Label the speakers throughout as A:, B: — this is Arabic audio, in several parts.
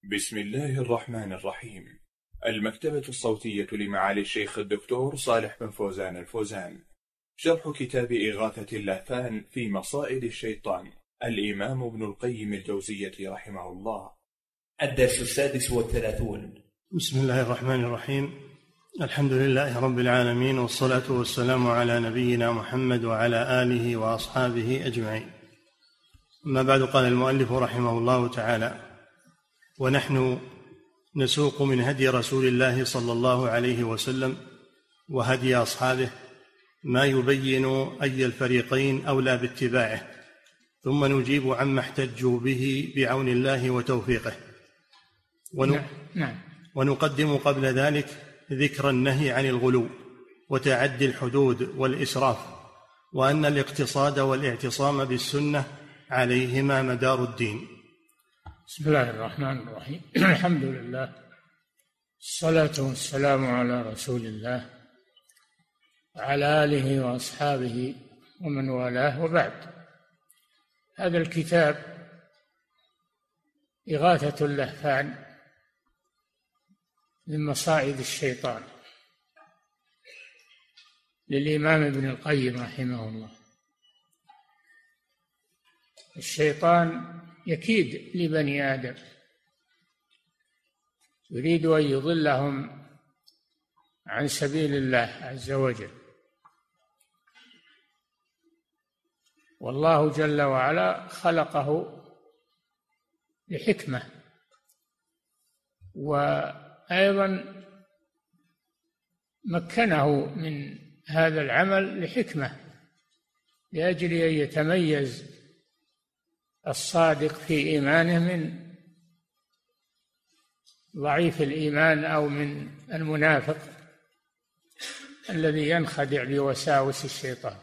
A: بسم الله الرحمن الرحيم. المكتبة الصوتية لمعالي الشيخ الدكتور صالح بن فوزان الفوزان. شرح كتاب إغاثة اللهفان في مصائد الشيطان، الإمام ابن القيم الجوزية رحمه الله.
B: الدرس 36.
C: بسم الله الرحمن الرحيم. الحمد لله رب العالمين، والصلاة والسلام على نبينا محمد وعلى آله وأصحابه أجمعين. أما بعد، قال المؤلف رحمه الله تعالى: ونحن نسوق من هدي رسول الله صلى الله عليه وسلم وهدي أصحابه ما يبين أي الفريقين أولى باتباعه، ثم نجيب عما احتجوا به بعون الله وتوفيقه، ونقدم قبل ذلك ذكر النهي عن الغلو وتعدي الحدود والإسراف، وأن الاقتصاد والاعتصام بالسنة عليهما مدار الدين.
D: بسم الله الرحمن الرحيم. الحمد لله، الصلاة والسلام على رسول الله وعلى آله وأصحابه ومن والاه، وبعد. هذا الكتاب إغاثة اللهفان من مصائد الشيطان للإمام ابن القيم رحمه الله. الشيطان يكيد لبني آدم، يريد أن يضلهم عن سبيل الله عز وجل، والله جل وعلا خلقه لحكمة، وأيضا مكنه من هذا العمل لحكمة، لأجل أن يتميز الصادق في إيمانه من ضعيف الإيمان أو من المنافق الذي ينخدع بوساوس الشيطان.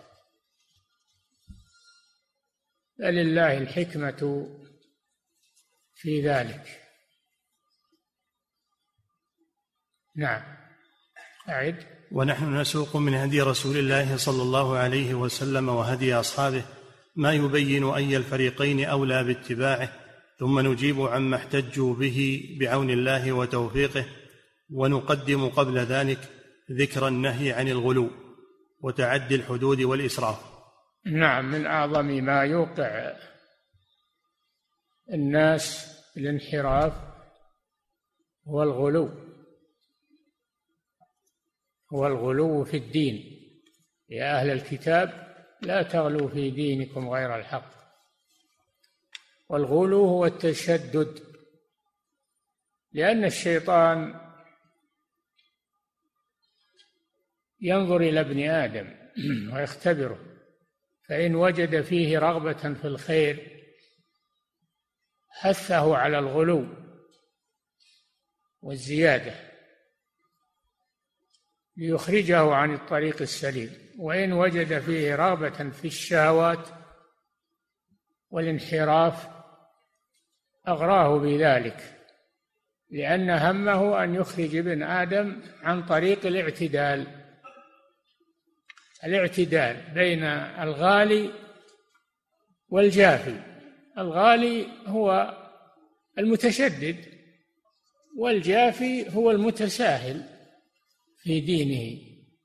D: فلله الحكمة في ذلك. نعم، أعد.
C: ونحن نسوق من هدي رسول الله صلى الله عليه وسلم وهدي أصحابه ما يبين أي الفريقين أولى باتباعه، ثم نجيب عما احتجوا به بعون الله وتوفيقه، ونقدم قبل ذلك ذكر النهي عن الغلو وتعدي الحدود والإسراف.
D: نعم، من أعظم ما يوقع الناس الانحراف هو الغلو في الدين. يا أهل الكتاب لا تغلوا في دينكم غير الحق. والغلو هو التشدد، لأن الشيطان ينظر إلى ابن آدم ويختبره، فإن وجد فيه رغبة في الخير حثه على الغلو والزيادة ليخرجه عن الطريق السليم، وإن وجد فيه رغبة في الشهوات والانحراف أغراه بذلك، لأن همه أن يخرج ابن آدم عن طريق الاعتدال بين الغالي والجافي. الغالي هو المتشدد، والجافي هو المتساهل في دينه.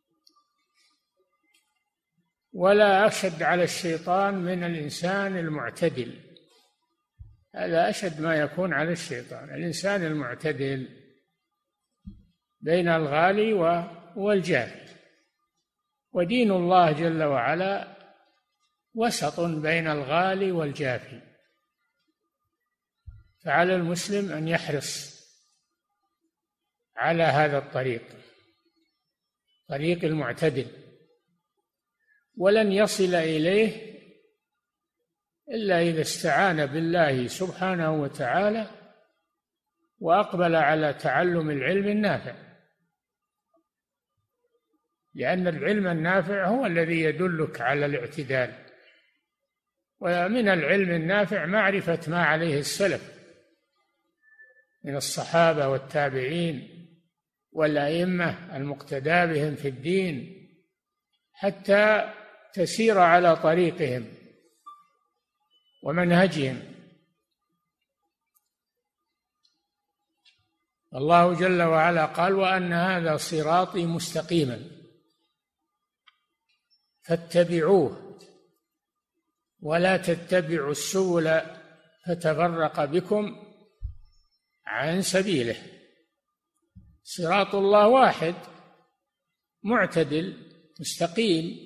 D: ولا أشد على الشيطان من الإنسان المعتدل، هذا أشد ما يكون على الشيطان، الإنسان المعتدل بين الغالي والجافي. ودين الله جل وعلا وسط بين الغالي والجافي، فعلى المسلم أن يحرص على هذا الطريق، طريق المعتدل، ولن يصل إليه إلا إذا استعان بالله سبحانه وتعالى وأقبل على تعلم العلم النافع، لأن العلم النافع هو الذي يدلك على الاعتدال. ومن العلم النافع معرفة ما عليه السلف من الصحابة والتابعين والأئمة المقتدى بهم في الدين، حتى تسير على طريقهم ومنهجهم. الله جل وعلا قال: وأن هذا صراطي مستقيما فاتبعوه ولا تتبعوا السبل فتفرق بكم عن سبيله. صراط الله واحد معتدل مستقيم،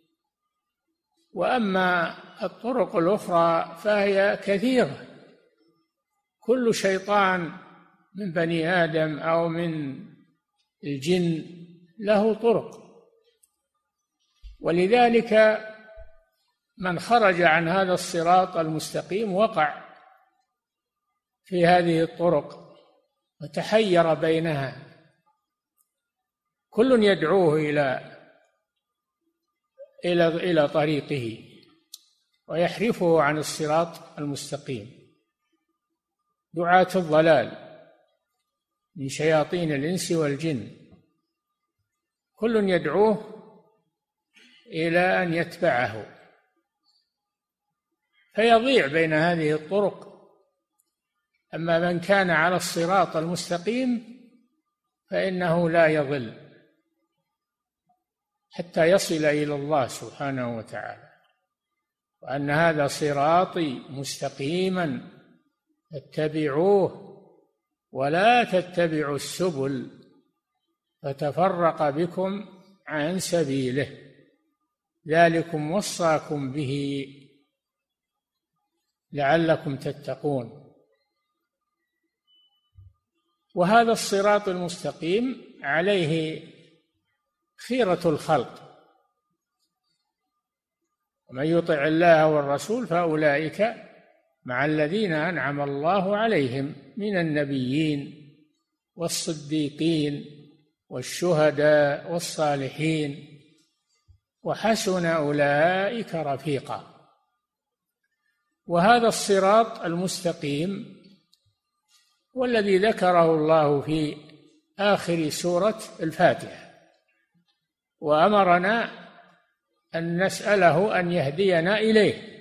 D: وأما الطرق الأخرى فهي كثيرة. كل شيطان من بني آدم أو من الجن له طرق، ولذلك من خرج عن هذا الصراط المستقيم وقع في هذه الطرق وتحير بينها. كل يدعوه إلى طريقه ويحرفه عن الصراط المستقيم. دعاة الضلال من شياطين الإنس والجن كل يدعوه إلى أن يتبعه، فيضيع بين هذه الطرق. أما من كان على الصراط المستقيم فإنه لا يضل حتى يصل إلى الله سبحانه وتعالى. وأن هذا صراطي مستقيما فاتبعوه ولا تتبعوا السبل فتفرق بكم عن سبيله ذلكم وصاكم به لعلكم تتقون. وهذا الصراط المستقيم عليه خيرة الخلق، ومن يطع الله والرسول فأولئك مع الذين أنعم الله عليهم من النبيين والصديقين والشهداء والصالحين وحسن أولئك رفيقا. وهذا الصراط المستقيم والذي ذكره الله في آخر سورة الفاتحة، وأمرنا أن نسأله أن يهدينا إليه،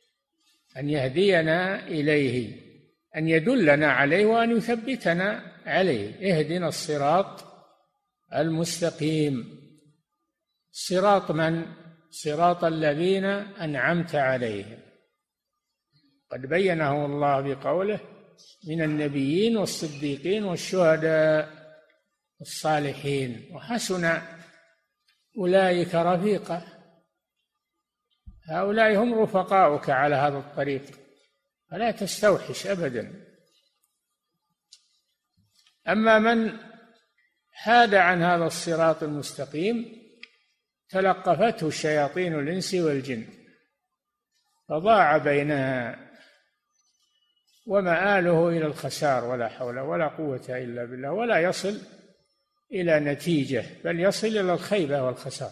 D: أن يدلنا عليه وأن يثبتنا عليه. اهدنا الصراط المستقيم. صراط من؟ صراط الذين أنعمت عليهم. قد بينه الله بقوله: من النبيين والصديقين والشهداء والصالحين وحسن أولئك رفيقا. هؤلاء هم رفقاؤك على هذا الطريق، فلا تستوحش أبدا. أما من حاد عن هذا الصراط المستقيم تلقفته شياطين الإنس والجن فضاع بينها، ومآله إلى الخسار ولا حول ولا قوة إلا بالله، ولا يصل إلى نتيجة بل يصل إلى الخيبة والخسار.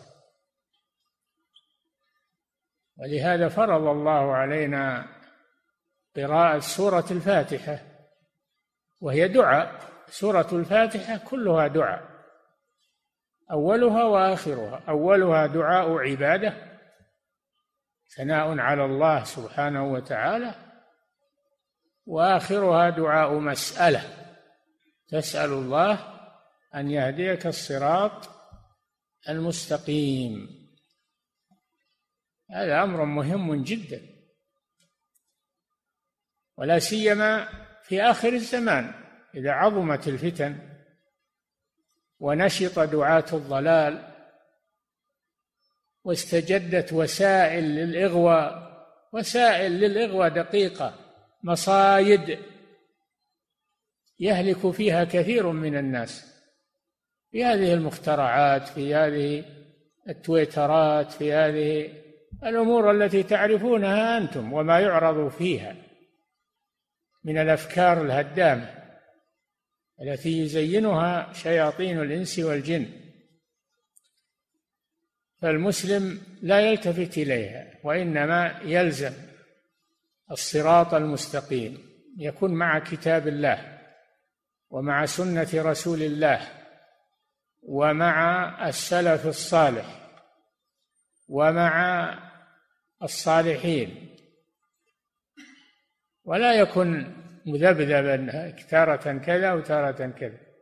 D: ولهذا فرض الله علينا قراءة سورة الفاتحة، وهي دعاء. سورة الفاتحة كلها دعاء، أولها وآخرها. أولها دعاء عبادة، ثناء على الله سبحانه وتعالى، وآخرها دعاء مسألة، تسأل الله أن يهديك الصراط المستقيم. هذا أمر مهم جدا، ولا سيما في آخر الزمان إذا عظمت الفتن ونشط دعاة الضلال واستجدت وسائل للإغواء دقيقة، مصايد يهلك فيها كثير من الناس، في هذه المخترعات، في هذه التويترات، في هذه الأمور التي تعرفونها أنتم وما يعرض فيها من الأفكار الهدامة التي يزينها شياطين الإنس والجن. فالمسلم لا يلتفت إليها، وإنما يلزم الصراط المستقيم، يكون مع كتاب الله ومع سنة رسول الله ومع السلف الصالح ومع الصالحين، ولا يكن مذبذبا تارة كذا وتارة كذا،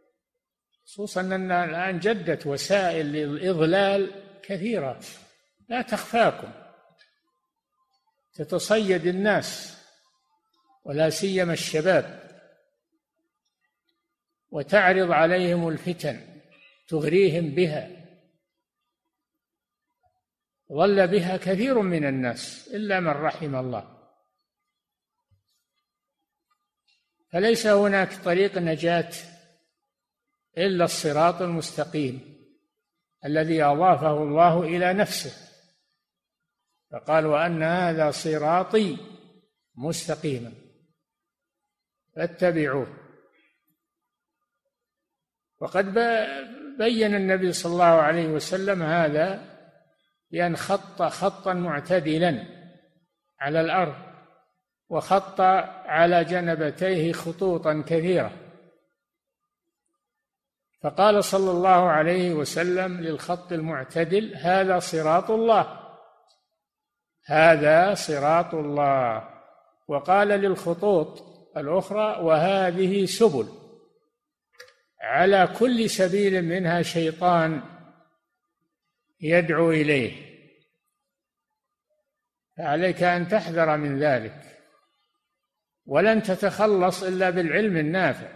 D: خصوصا أن الآن جدت وسائل الإضلال كثيرة لا تخفاكم، تتصيد الناس ولا سيما الشباب، وتعرض عليهم الفتن تغريهم بها، ضل بها كثير من الناس إلا من رحم الله. فليس هناك طريق نجاة إلا الصراط المستقيم الذي أضافه الله إلى نفسه، فقال: وأن هذا صراطي مستقيما فاتبعوه. وقد بين النبي صلى الله عليه وسلم هذا بأن خط خطا معتدلا على الأرض، وخط على جنبتيه خطوطا كثيرة، فقال صلى الله عليه وسلم للخط المعتدل: هذا صراط الله، هذا صراط الله. وقال للخطوط الأخرى: وهذه سبل، على كل سبيل منها شيطان يدعو إليه، فعليك أن تحذر من ذلك، ولن تتخلص إلا بالعلم النافع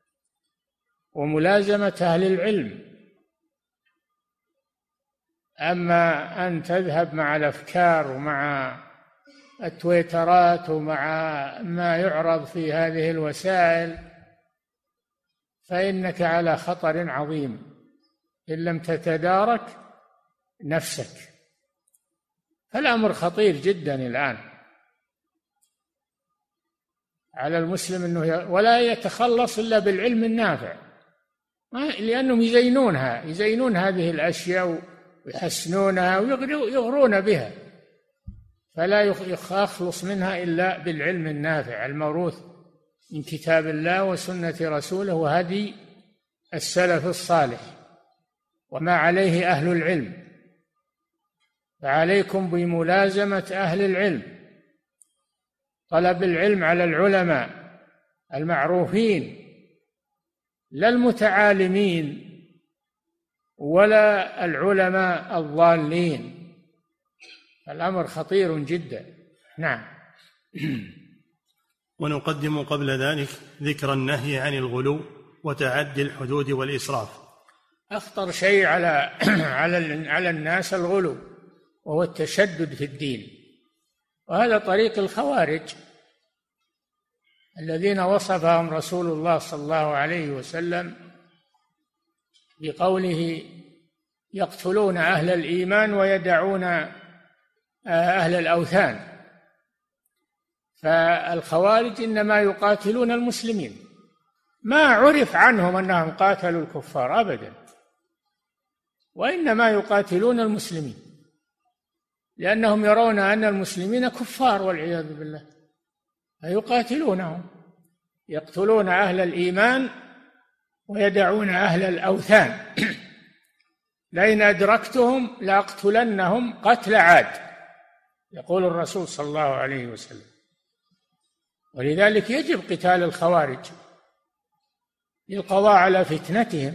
D: وملازمة أهل العلم. أما أن تذهب مع الأفكار ومع التويترات ومع ما يعرض في هذه الوسائل فإنك على خطر عظيم إن لم تتدارك نفسك. فالأمر خطير جدا الآن على المسلم أنه ولا يتخلص إلا بالعلم النافع، لأنهم يزينون هذه الأشياء ويحسنونها ويغرون بها، فلا يخلص منها إلا بالعلم النافع الموروث من كتاب الله وسنة رسوله وهدي السلف الصالح وما عليه أهل العلم. فعليكم بملازمة أهل العلم، طلب العلم على العلماء المعروفين لا المتعالمين ولا العلماء الضالين. الأمر خطير جدا. نعم.
C: ونقدم قبل ذلك ذكر النهي عن الغلو وتعدي الحدود والإسراف.
D: أخطر شيء على الناس الغلو، وهو التشدد في الدين، وهذا طريق الخوارج الذين وصفهم رسول الله صلى الله عليه وسلم بقوله: يقتلون أهل الإيمان ويدعون أهل الأوثان. فالخوارج إنما يقاتلون المسلمين، ما عرف عنهم أنهم قاتلوا الكفار أبدا، وإنما يقاتلون المسلمين لأنهم يرون أن المسلمين كفار والعياذ بالله، فيقاتلونهم، يقتلون أهل الإيمان ويدعون أهل الأوثان. لئن أدركتهم لأقتلنهم قتل عاد، يقول الرسول صلى الله عليه وسلم. ولذلك يجب قتال الخوارج للقضاء على فتنتهم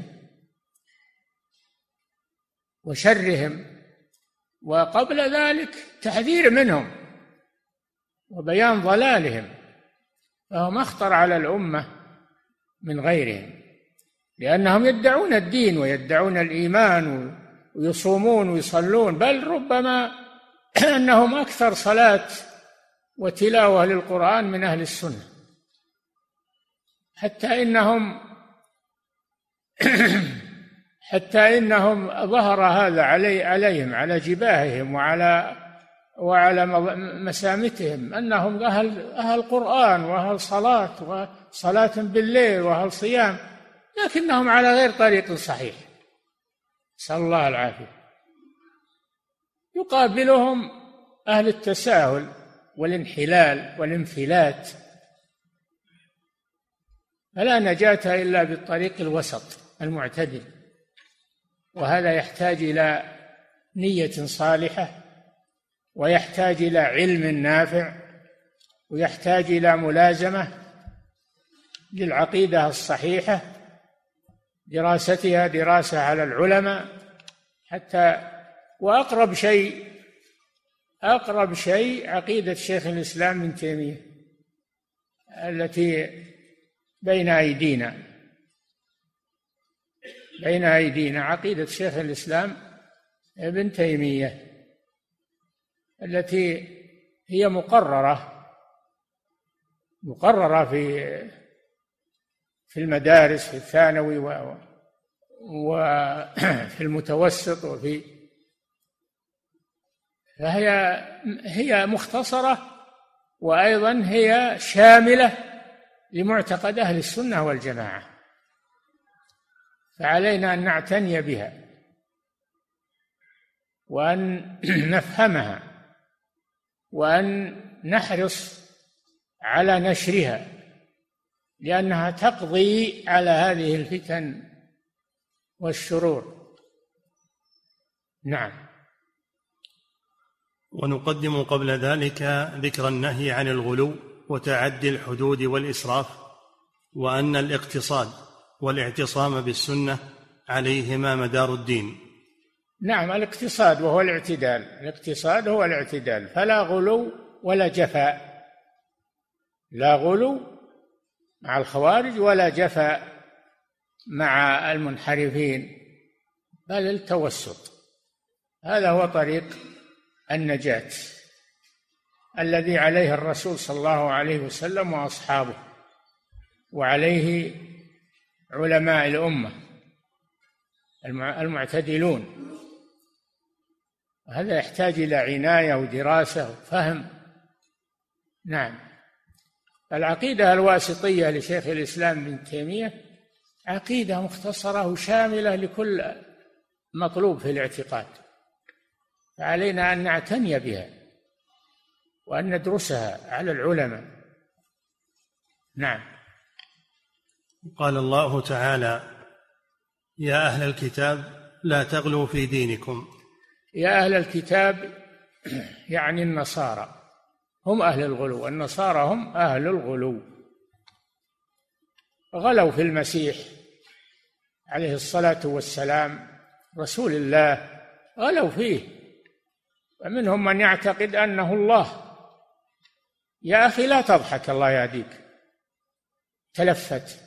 D: وشرهم، وقبل ذلك تحذير منهم وبيان ضلالهم، فهم أخطر على الأمة من غيرهم، لأنهم يدعون الدين ويدعون الإيمان ويصومون ويصلون، بل ربما أنهم أكثر صلاة وتلاوة للقرآن من أهل السنة، حتى إنهم ظهر هذا عليهم على جباههم وعلى مسامتهم أنهم أهل قرآن وأهل صلاة وصلاة بالليل وأهل صيام، لكنهم على غير طريق صحيح، نسأل الله العافية. يقابلهم أهل التساهل والانحلال والانفلات، فلا نجاة إلا بالطريق الوسط المعتدل، وهذا يحتاج إلى نية صالحة، ويحتاج إلى علم نافع، ويحتاج إلى ملازمة للعقيدة الصحيحة، دراستها دراسة على العلماء حتى. وأقرب شيء عقيدة شيخ الإسلام ابن تيمية التي بين أيدينا عقيدة شيخ الإسلام ابن تيمية التي هي مقررة في المدارس في الثانوي وفي المتوسط فهي مختصرة، وأيضا هي شاملة لمعتقد أهل السنة والجماعة، فعلينا أن نعتني بها وأن نفهمها وأن نحرص على نشرها، لأنها تقضي على هذه الفتن والشرور. نعم.
C: ونقدم قبل ذلك ذكر النهي عن الغلو وتعدي الحدود والإسراف، وأن الاقتصاد والاعتصام بالسنة عليهما مدار الدين.
D: نعم، الاقتصاد وهو الاعتدال، الاقتصاد هو الاعتدال، فلا غلو ولا جفاء، لا غلو مع الخوارج ولا جفاء مع المنحرفين، بل التوسط. هذا هو طريق النجاة الذي عليه الرسول صلى الله عليه وسلم وأصحابه، وعليه علماء الأمة المعتدلون. هذا يحتاج إلى عناية ودراسة وفهم. نعم. العقيدة الواسطية لشيخ الإسلام ابن تيمية عقيدة مختصرة وشاملة لكل مطلوب في الاعتقاد، فعلينا أن نعتني بها وأن ندرسها على العلماء. نعم.
C: قال الله تعالى: يا أهل الكتاب لا تغلوا في دينكم.
D: يا أهل الكتاب يعني النصارى هم أهل الغلو، والنصارى هم أهل الغلو، غلوا في المسيح عليه الصلاة والسلام رسول الله، غلوا فيه، ومنهم من يعتقد أنه الله. يا أخي لا تضحك الله يهديك، تلفت.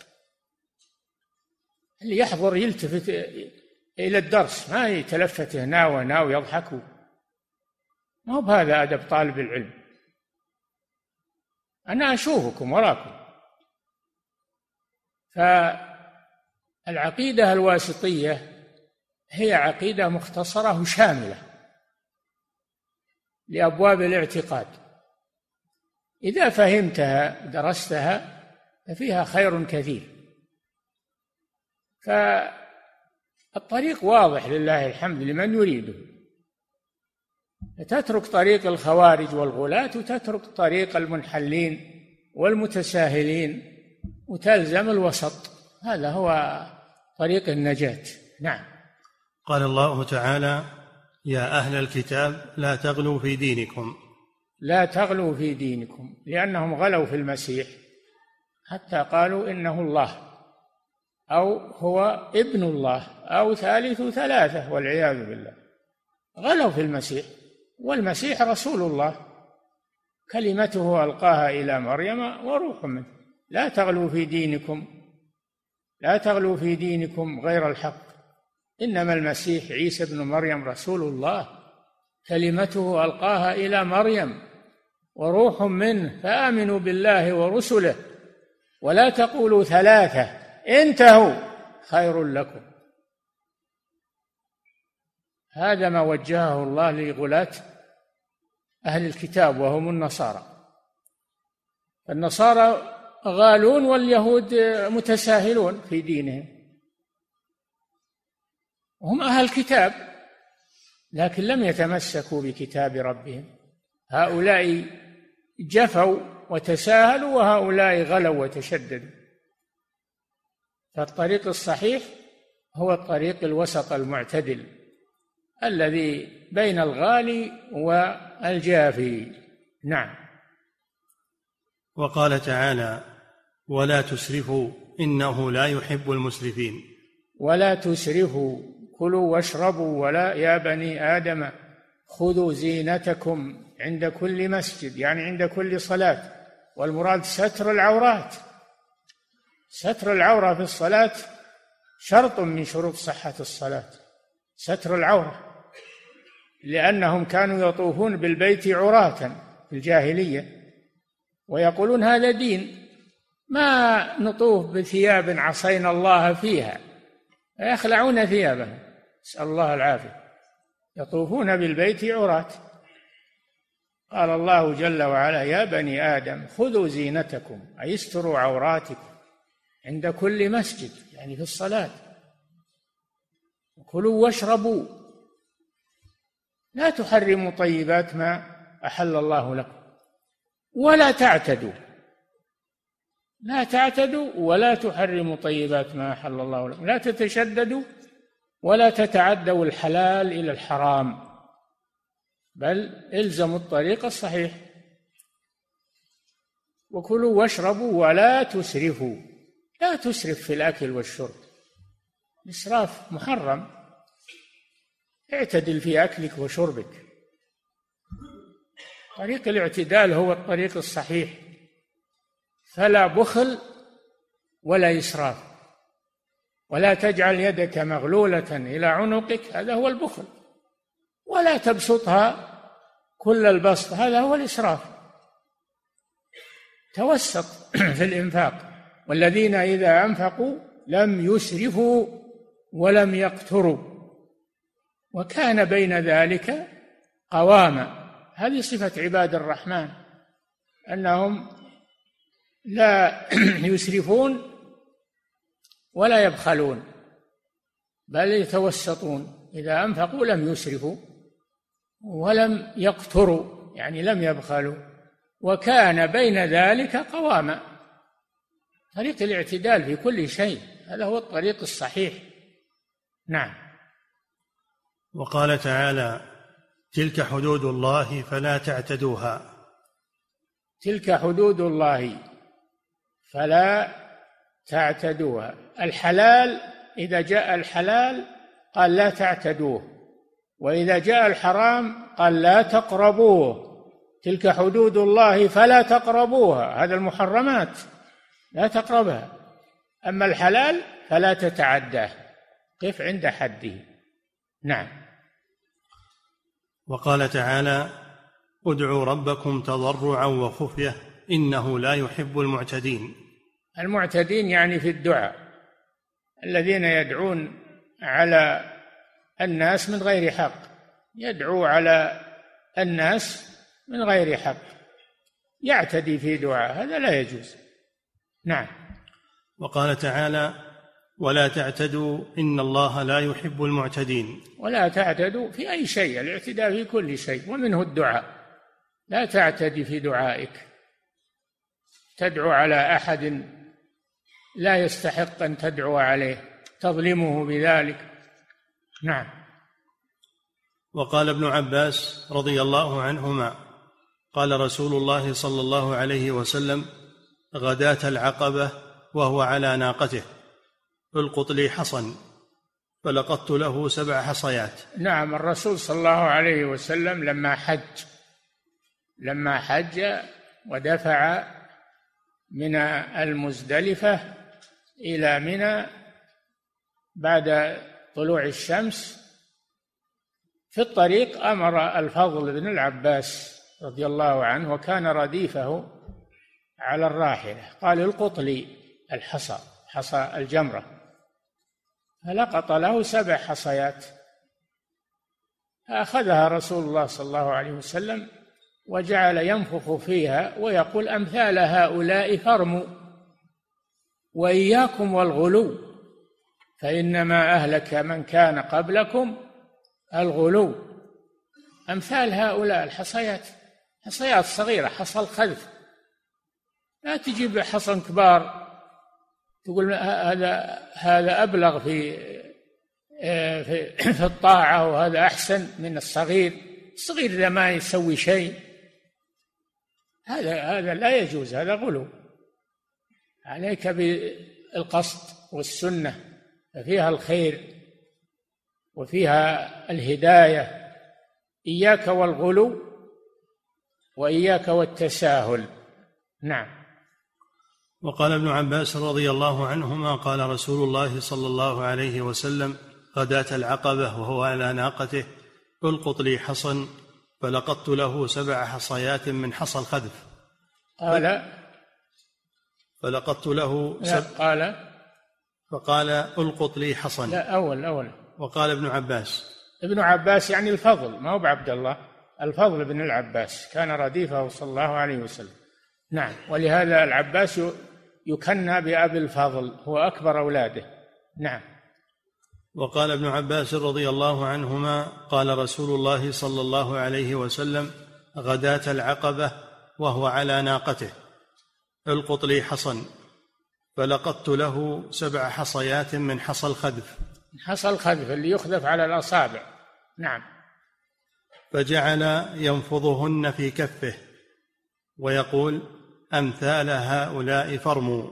D: اللي يحضر يلتفت إلى الدرس، ما يتلفت هنا وهنا ويضحكوا، ما هو بهذا أدب طالب العلم. أنا أشوفكم وراكم. فالعقيدة الواسطية هي عقيدة مختصرة وشاملة لأبواب الاعتقاد، إذا فهمتها درستها ففيها خير كثير. فالطريق واضح لله الحمد لمن يريده، تترك طريق الخوارج والغلاة وتترك طريق المنحلين والمتساهلين وتلزم الوسط، هذا هو طريق النجاة. نعم.
C: قال الله تعالى: يا أهل الكتاب لا تغلوا في دينكم.
D: لا تغلوا في دينكم، لأنهم غلوا في المسيح حتى قالوا إنه الله أو هو ابن الله أو ثالث ثلاثة والعياذ بالله. غلوا في المسيح، والمسيح رسول الله، كلمته ألقاها إلى مريم وروح منه. لا تغلوا في دينكم، لا تغلوا في دينكم غير الحق، إنما المسيح عيسى ابن مريم رسول الله، كلمته ألقاها إلى مريم وروح منه، فآمنوا بالله ورسله ولا تقولوا ثلاثة، انتهوا خير لكم. هذا ما وجهه الله لغلاة أهل الكتاب وهم النصارى. النصارى غالون واليهود متساهلون في دينهم، هم أهل كتاب لكن لم يتمسكوا بكتاب ربهم. هؤلاء جفوا وتساهلوا وهؤلاء غلوا وتشددوا. فالطريق الصحيح هو الطريق الوسط المعتدل الذي بين الغالي والجافي. نعم.
C: وقال تعالى: ولا تسرفوا إنه لا يحب المسرفين.
D: ولا تسرفوا كلوا واشربوا ولا يا بني آدم خذوا زينتكم عند كل مسجد، يعني عند كل صلاة، والمراد ستر العورات. ستر العورة في الصلاة شرط من شروط صحة الصلاة، ستر العورة، لأنهم كانوا يطوفون بالبيت عراة في الجاهلية ويقولون هذا دين، ما نطوف بثياب عصينا الله فيها، يخلعون ثيابهم، نسأل الله العافية، يطوفون بالبيت عراة. قال الله جل وعلا يا بني آدم خذوا زينتكم، أي استروا عوراتكم عند كل مسجد، يعني في الصلاة، كلوا واشربوا، لا تحرموا طيبات ما أحل الله لكم، ولا تعتدوا، لا تعتدوا ولا تحرموا طيبات ما أحل الله لكم، لا تتشددوا ولا تتعدوا الحلال إلى الحرام، بل الزموا الطريق الصحيح. وكلوا واشربوا ولا تسرفوا، لا تسرف في الأكل والشرب، الإسراف محرم، اعتدل في أكلك وشربك. طريق الاعتدال هو الطريق الصحيح، فلا بخل ولا إسراف، ولا تجعل يدك مغلولة إلى عنقك، هذا هو البخل، ولا تبسطها كل البسط، هذا هو الإسراف. توسط في الإنفاق، والذين إذا أنفقوا لم يسرفوا ولم يقتروا وكان بين ذلك قواما. هذه صفة عباد الرحمن، أنهم لا يسرفون ولا يبخلون، بل يتوسطون، إذا أنفقوا لم يسرفوا ولم يقتروا، يعني لم يبخلوا، وكان بين ذلك قواما. طريق الاعتدال في كل شيء، هذا هو الطريق الصحيح. نعم.
C: وقال تعالى تلك حدود الله فلا تعتدوها.
D: تلك حدود الله فلا تعتدوها. الحلال إذا جاء الحلال قال لا تعتدوه، وإذا جاء الحرام قال لا تقربوه. تلك حدود الله فلا تقربوها، هذا المحرمات لا تقربها، أما الحلال فلا تتعداه، قف عند حده. نعم.
C: وقال تعالى ادعوا ربكم تضرعا وخفية إنه لا يحب المعتدين.
D: المعتدين يعني في الدعاء، الذين يدعون على الناس من غير حق، يدعو على الناس من غير حق، يعتدي في دعاء، هذا لا يجوز. نعم.
C: وقال تعالى ولا تعتدوا إن الله لا يحب المعتدين.
D: ولا تعتدوا في أي شيء، الاعتداء في كل شيء ومنه الدعاء، لا تعتدي في دعائك، تدعو على أحد لا يستحق أن تدعو عليه، تظلمه بذلك. نعم.
C: وقال ابن عباس رضي الله عنهما قال رسول الله صلى الله عليه وسلم غداة العقبة وهو على ناقته القط لي حصن فلقطت له 7 حصيات.
D: نعم. الرسول صلى الله عليه وسلم لما حج ودفع من المزدلفة إلى منى بعد طلوع الشمس، في الطريق أمر الفضل بن العباس رضي الله عنه وكان رديفه على الراحلة، قال القط لي حصى الجمرة، فلقط له 7 حصيات، فأخذها رسول الله صلى الله عليه وسلم وجعل ينفخ فيها ويقول أمثال هؤلاء فارموا وإياكم والغلو فإنما أهلك من كان قبلكم الغلو. أمثال هؤلاء الحصيات، حصيات صغيرة، حصى الخذف، لا تجيب حصن كبار تقول هذا أبلغ في الطاعة وهذا أحسن من الصغير. الصغير إذا ما يسوي شيء هذا لا يجوز، هذا غلو. عليك بالقصد والسنة، ففيها الخير وفيها الهداية. إياك والغلو وإياك والتساهل. نعم.
C: وقال ابن عباس رضي الله عنهما قال رسول الله صلى الله عليه وسلم غداة العقبة وهو على ناقته القط لي حصى فلقطت له 7 حصيات من حصى الخذف.
D: قال
C: فلقطت له فقال القط لي حصى.
D: لا، أول.
C: وقال ابن عباس
D: يعني الفضل، ما هو بعبد الله، الفضل بن العباس كان رديفه صلى الله عليه وسلم. نعم. ولهذا العباس يكنى بأبي الفضل، هو أكبر أولاده. نعم.
C: وقال ابن عباس رضي الله عنهما قال رسول الله صلى الله عليه وسلم غداة العقبة وهو على ناقته القط لي حصى فلقطت له 7 حصيات من حصى الخذف.
D: حصى الخذف اللي يخذف على الأصابع. نعم.
C: فجعل ينفضهن في كفه ويقول أمثال هؤلاء فرموا.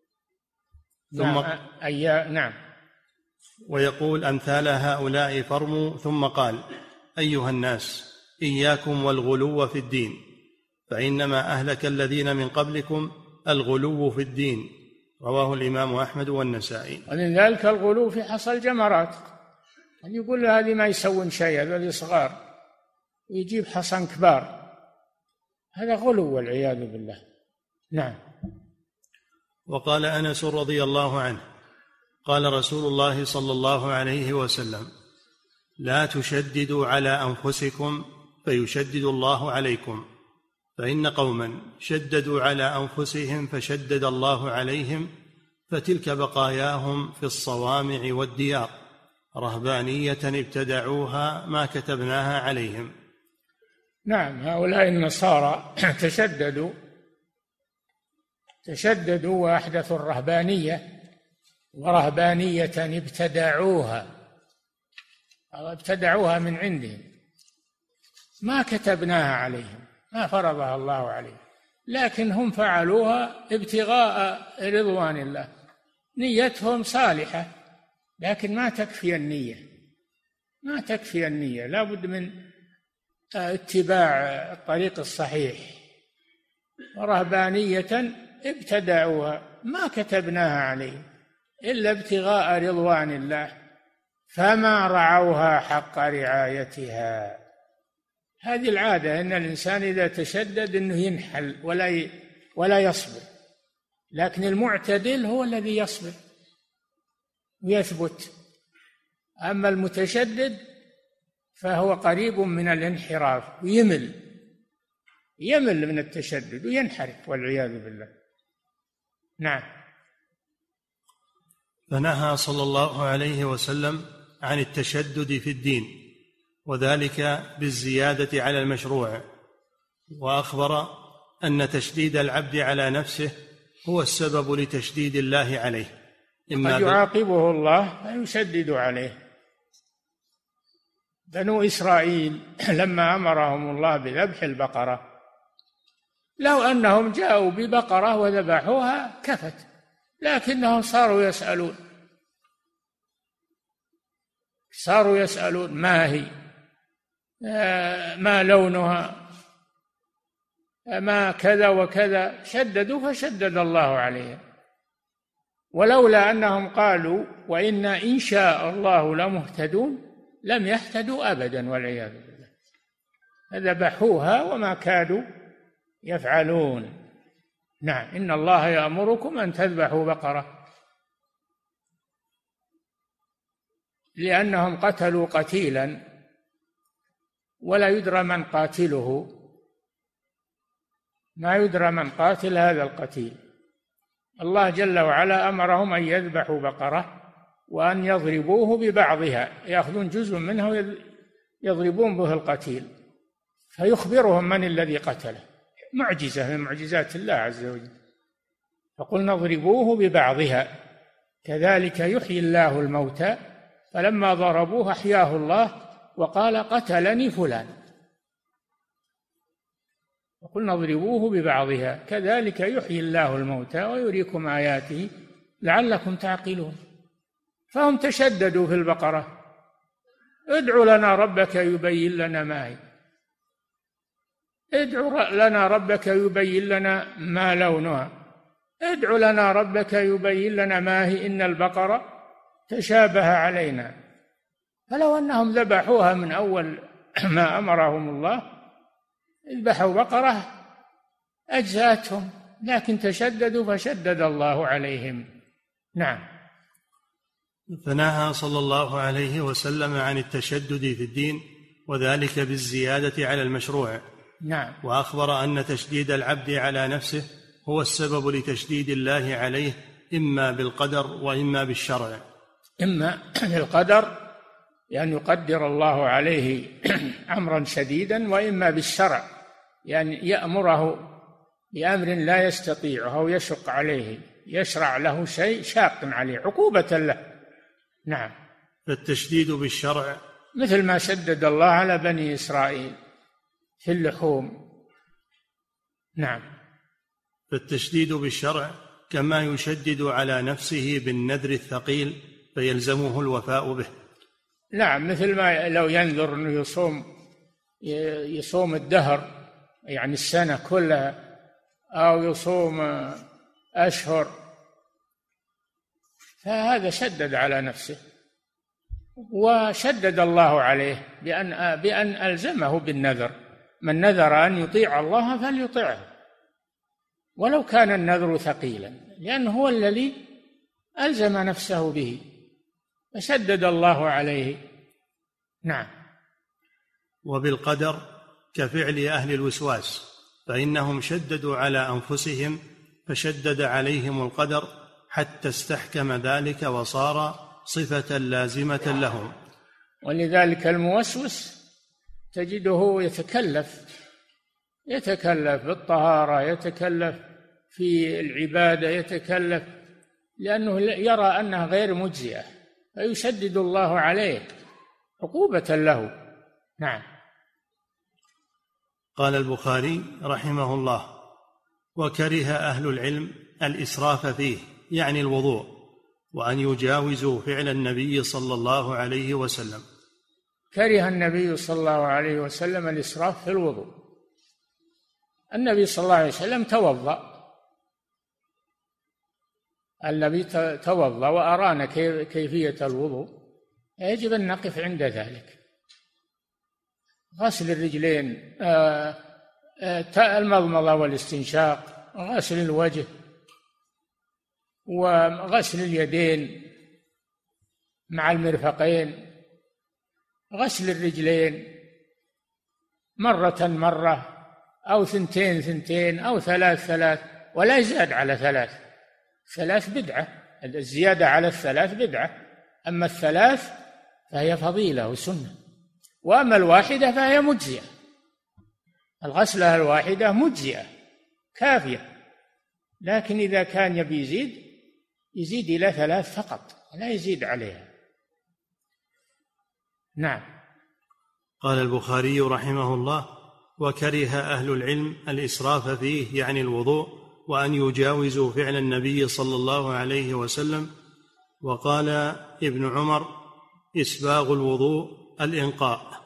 D: نعم.
C: ويقول أمثال هؤلاء فرموا. ثم قال أيها الناس إياكم والغلو في الدين فإنما أهلك الذين من قبلكم الغلو في الدين. رواه الإمام أحمد والنسائي.
D: ومن ذلك الغلو في حصى الجمرات، أن يقول هذه ما يسوون شيء، هذول صغار، ويجيب حصى كبار، هذا غلو والعياذ بالله. نعم.
C: وقال أنس رضي الله عنه قال رسول الله صلى الله عليه وسلم لا تشددوا على أنفسكم فيشدد الله عليكم، فإن قوما شددوا على أنفسهم فشدد الله عليهم، فتلك بقاياهم في الصوامع والديار رهبانية ابتدعوها ما كتبناها عليهم.
D: نعم. هؤلاء النصارى تشددوا وأحدثوا الرهبانية، ورهبانية ابتدعوها من عندهم ما كتبناها عليهم، ما فرضها الله عليهم، لكن هم فعلوها ابتغاء رضوان الله. نيتهم صالحة، لكن ما تكفي النية، لا بد من اتباع الطريق الصحيح. ورهبانية ابتدعوها ما كتبناها عليهم إلا ابتغاء رضوان الله فما رعوها حق رعايتها. هذه العادة، أن الإنسان إذا تشدد أنه ينحل ولا يصبر، لكن المعتدل هو الذي يصبر ويثبت. أما المتشدد فهو قريب من الانحراف ويمل من التشدد وينحرف والعياذ بالله. نعم.
C: فنهى صلى الله عليه وسلم عن التشدد في الدين، وذلك بالزيادة على المشروع، وأخبر أن تشديد العبد على نفسه هو السبب لتشديد الله عليه،
D: إما قد يعاقبه الله فيشدد عليه. بنو إسرائيل لما أمرهم الله بذبح البقرة، لو أنهم جاءوا ببقرة وذبحوها كفت، لكنهم صاروا يسألون ما هي، ما لونها، ما كذا وكذا، شددوا فشدد الله عليهم. ولولا أنهم قالوا وإنا إن شاء الله لمهتدون لم يهتدوا أبدا والعياذ بالله. فذبحوها وما كادوا يفعلون. نعم. إن الله يأمركم أن تذبحوا بقرة، لأنهم قتلوا قتيلا ولا يدرى من قاتله، ما يدرى من قاتل هذا القتيل. الله جل وعلا أمرهم أن يذبحوا بقرة وأن يضربوه ببعضها، يأخذون جزء منها ويضربون به القتيل، فيخبرهم من الذي قتله. معجزة من معجزات الله عز وجل. فقلنا اضربوه ببعضها كذلك يحيي الله الموتى، فلما ضربوه أحياه الله وقال قتلني فلان. وقلنا اضربوه ببعضها كذلك يحيي الله الموتى ويريكم آياته لعلكم تعقلون. فهم تشددوا في البقرة. ادع لنا ربك يبين لنا ما هي، ادع لنا ربك يبين لنا ما لونها، ادع لنا ربك يبين لنا ما هي إن البقرة تشابه علينا. فلو أنهم ذبحوها من أول ما أمرهم الله، ذبحوا بقرة أجزأتهم، لكن تشددوا فشدد الله عليهم. نعم.
C: فنهى صلى الله عليه وسلم عن التشدد في الدين، وذلك بالزيادة على المشروع.
D: نعم.
C: وأخبر أن تشديد العبد على نفسه هو السبب لتشديد الله عليه، إما بالقدر وإما بالشرع.
D: إما بالقدر يعني يقدر الله عليه أمرا شديدا، وإما بالشرع يعني يأمره بأمر لا يستطيعه أو يشق عليه، يشرع له شيء شاق عليه عقوبة له. نعم.
C: فالتشديد بالشرع
D: مثل ما شدد الله على بني إسرائيل في اللحوم. نعم.
C: فالتشديد بالشرع كما يشدد على نفسه بالنذر الثقيل فيلزمه الوفاء به.
D: نعم، مثل ما لو ينذر أنه يصوم الدهر يعني السنة كلها، أو يصوم أشهر، فهذا شدد على نفسه، وشدد الله عليه بأن ألزمه بالنذر. من نذر أن يطيع الله فليطيعه ولو كان النذر ثقيلا، لأنه هو الذي ألزم نفسه به، فشدد الله عليه. نعم.
C: وبالقدر كفعل أهل الوسواس، فإنهم شددوا على أنفسهم فشدد عليهم القدر حتى استحكم ذلك وصار صفة لازمة لهم.
D: ولذلك الموسوس تجده يتكلف بالطهارة، يتكلف في العبادة، يتكلف لأنه يرى أنها غير مجزئة، فيشدد الله عليه عقوبة له. نعم.
C: قال البخاري رحمه الله: وكره أهل العلم الإسراف فيه، يعني الوضوء، وأن يجاوزوا فعل النبي صلى الله عليه وسلم.
D: كره النبي صلى الله عليه وسلم الإسراف في الوضوء. النبي صلى الله عليه وسلم توضأ وأرانا كيفية الوضوء، يجب أن نقف عند ذلك. غسل الرجلين، المضمضة والاستنشاق، غسل الوجه، وغسل اليدين مع المرفقين، غسل الرجلين مرة أو ثنتين أو ثلاث، ولا يزاد على ثلاث بدعة، الزيادة على الثلاث بدعة. أما الثلاث فهي فضيلة وسنة، وأما الواحدة فهي مجزئة. الغسلة الواحدة مجزئة كافية، لكن إذا كان يبي يزيد إلى 3 فقط، لا يزيد عليها. نعم.
C: قال البخاري رحمه الله: وكره أهل العلم الإسراف فيه، يعني الوضوء، وأن يجاوزوا فعل النبي صلى الله عليه وسلم. وقال ابن عمر: إسباغ الوضوء الإنقاء.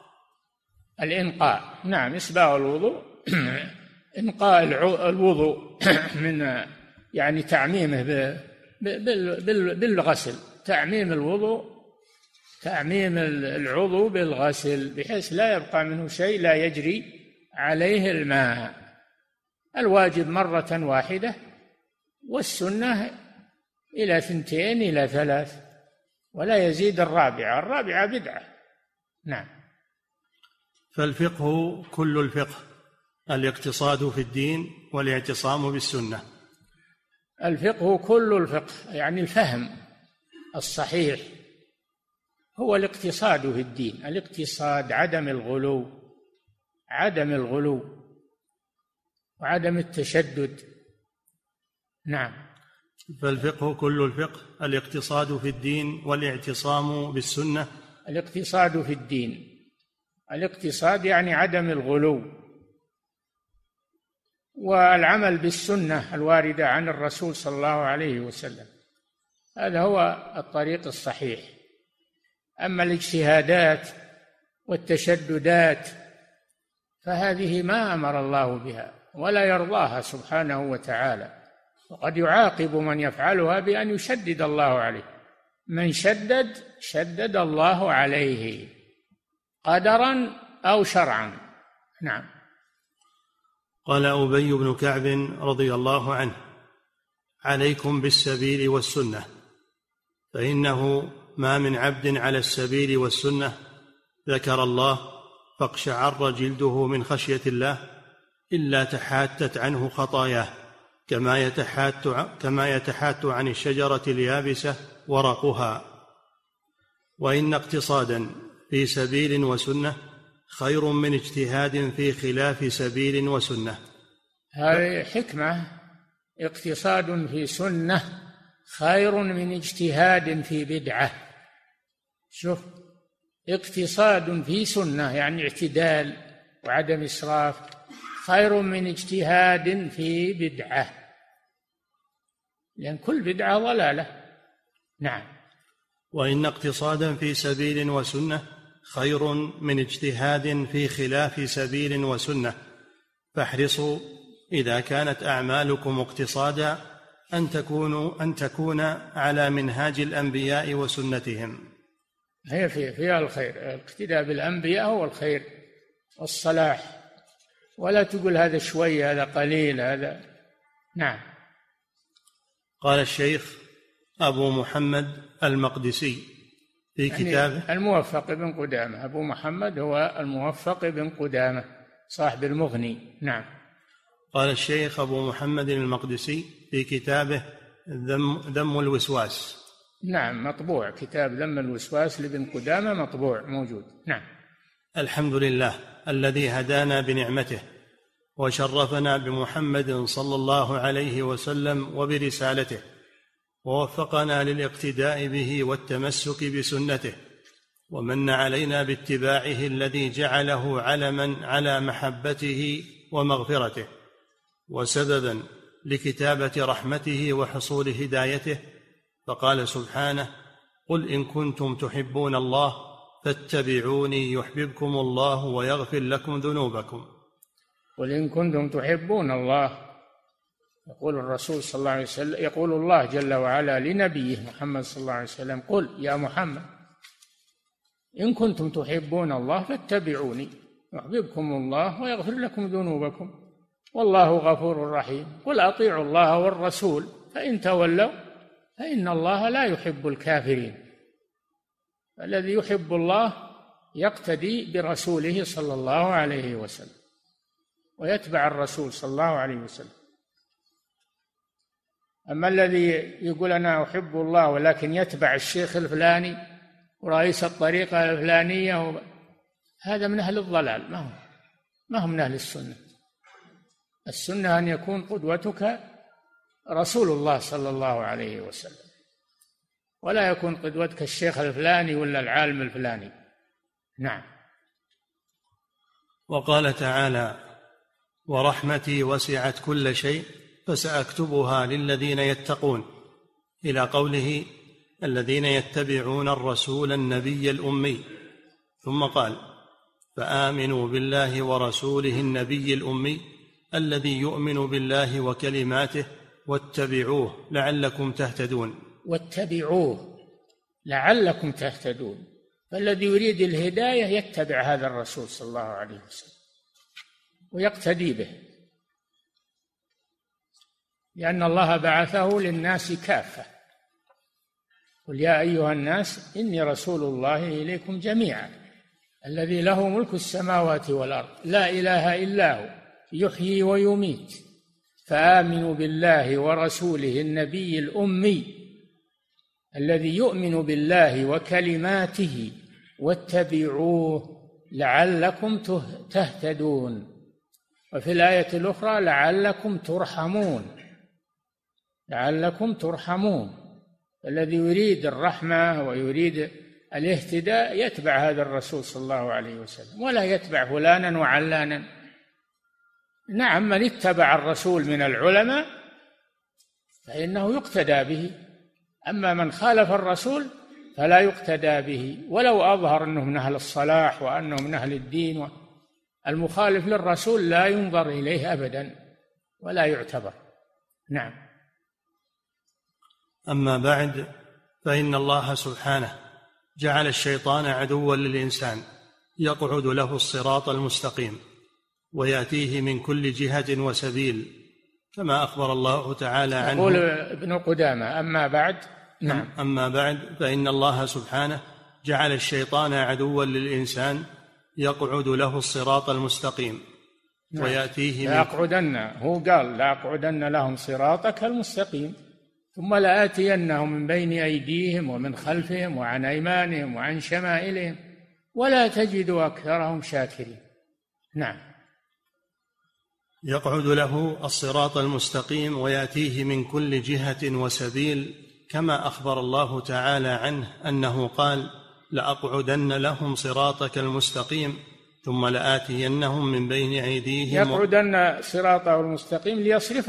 D: نعم، إسباغ الوضوء إنقاء الوضوء من يعني تعميمه بالغسل، تعميم العضو بالغسل، بحيث لا يبقى منه شيء لا يجري عليه الماء. الواجب مرة واحدة، والسنة إلى 2 إلى 3، ولا يزيد الرابعة بدعة. نعم.
C: فالفقه كل الفقه، الاقتصاد في الدين والاعتصام بالسنة.
D: الفقه كل الفقه يعني الفهم الصحيح، هو الاقتصاد في الدين. الاقتصاد عدم الغلو وعدم التشدد. نعم.
C: فالفقه كل الفقه، الاقتصاد في الدين والاعتصام بالسنة.
D: الاقتصاد في الدين، الاقتصاد يعني عدم الغلو، والعمل بالسنة الواردة عن الرسول صلى الله عليه وسلم. هذا هو الطريق الصحيح. أما الاجتهادات والتشددات فهذه ما أمر الله بها ولا يرضاها سبحانه وتعالى، وقد يعاقب من يفعلها بأن يشدد الله عليه. من شدد شدد الله عليه قدرا أو شرعا. نعم.
C: قال أبي بن كعب رضي الله عنه: عليكم بالسبيل والسنة، فإنه ما من عبد على السبيل والسنة ذكر الله فاقشعر جلده من خشية الله إلا تحاتت عنه خطاياه كما يتحات عن الشجرة اليابسة ورقها. وإن اقتصادا في سبيل وسنة خير من اجتهاد في خلاف سبيل وسنة.
D: هذه حكمة، اقتصاد في سنة خير من اجتهاد في بدعة. شوف، اقتصاد في سنة يعني اعتدال وعدم إسراف خير من اجتهاد في بدعة، لأن كل بدعة ضلالة. نعم.
C: وإن اقتصادا في سبيل وسنة خير من اجتهاد في خلاف سبيل وسنة، فاحرصوا إذا كانت أعمالكم اقتصادا أن تكون على منهاج الأنبياء وسنتهم.
D: هي فيها الخير، الاقتداء بالأنبياء هو الخير والصلاح، ولا تقول هذا شوية هذا قليل هذا. نعم.
C: قال الشيخ أبو محمد المقدسي في كتابه
D: الموفق بن قدامة. أبو محمد هو الموفق بن قدامة صاحب المغني. نعم.
C: قال الشيخ أبو محمد المقدسي في كتابه ذم الوسواس.
D: نعم، مطبوع كتاب ذم الوسواس لابن قدامة، مطبوع موجود. نعم.
C: الحمد لله الذي هدانا بنعمته وشرفنا بمحمد صلى الله عليه وسلم وبرسالته، ووفقنا للاقتداء به والتمسك بسنته، ومن علينا باتباعه الذي جعله علما على محبته ومغفرته وسببا لكتابة رحمته وحصول هدايته. فقال سبحانه: قل إن كنتم تحبون الله فاتبعوني يحببكم الله ويغفر لكم ذنوبكم.
D: قل إن كنتم تحبون الله، يقول الرسول صلى الله عليه وسلم، يقول الله جل وعلا لنبيه محمد صلى الله عليه وسلم: قل يا محمد إن كنتم تحبون الله فاتبعوني يحببكم الله ويغفر لكم ذنوبكم والله غفور رحيم. قل أطيعوا الله والرسول فإن تولوا فإن الله لا يحب الكافرين. الذي يحب الله يقتدي برسوله صلى الله عليه وسلم ويتبع الرسول صلى الله عليه وسلم. أما الذي يقول أنا أحب الله ولكن يتبع الشيخ الفلاني ورئيس الطريقة الفلانية، هذا من أهل الضلال، ما هو من أهل السنة. السنة أن يكون قدوتك رسول الله صلى الله عليه وسلم، ولا يكون قدوتك الشيخ الفلاني ولا العالم الفلاني. نعم.
C: وقال تعالى: ورحمتي وسعت كل شيء فسأكتبها للذين يتقون، إلى قوله: الذين يتبعون الرسول النبي الأمي. ثم قال: فآمنوا بالله ورسوله النبي الأمي الذي يؤمن بالله وكلماته واتبعوه لعلكم تهتدون.
D: واتبعوه لعلكم تهتدون. فالذي يريد الهداية يتبع هذا الرسول صلى الله عليه وسلم ويقتدي به، لأن الله بعثه للناس كافة. قل يا أيها الناس إني رسول الله إليكم جميعا الذي له ملك السماوات والأرض لا إله إلا هو يحيي ويميت فآمنوا بالله ورسوله النبي الأمي الذي يؤمن بالله وكلماته واتبعوه لعلكم تهتدون. وفي الآية الأخرى لعلكم ترحمون. لعلكم ترحمون. الذي يريد الرحمة ويريد الاهتداء يتبع هذا الرسول صلى الله عليه وسلم ولا يتبع فلانا وعلانا. نعم، من اتبع الرسول من العلماء فإنه يقتدى به، أما من خالف الرسول فلا يقتدى به ولو أظهر أنه من أهل الصلاح وأنه من أهل الدين. المخالف للرسول لا ينظر إليه أبدا ولا يعتبر. نعم.
C: أما بعد، فإن الله سبحانه جعل الشيطان عدوا للإنسان يقعد له الصراط المستقيم ويأتيه من كل جهة وسبيل، كما أخبر الله تعالى عنه.
D: يقول ابن قدامة: أما بعد. نعم.
C: أما بعد، فإن الله سبحانه جعل الشيطان عدوا للإنسان يقعد له الصراط المستقيم ويأتيه
D: لأقعدن، هو قال: لأقعدن لهم صراطك المستقيم ثم لآتينهم من بين أيديهم ومن خلفهم وعن أيمانهم وعن شمائلهم ولا تجد أكثرهم شاكرين. نعم.
C: يقعد له الصراط المستقيم ويأتيه من كل جهة وسبيل، كما أخبر الله تعالى عنه أنه قال: لأقعدن لهم صراطك المستقيم ثم لآتينهم من بين أيديهم.
D: يقعدن صراطه المستقيم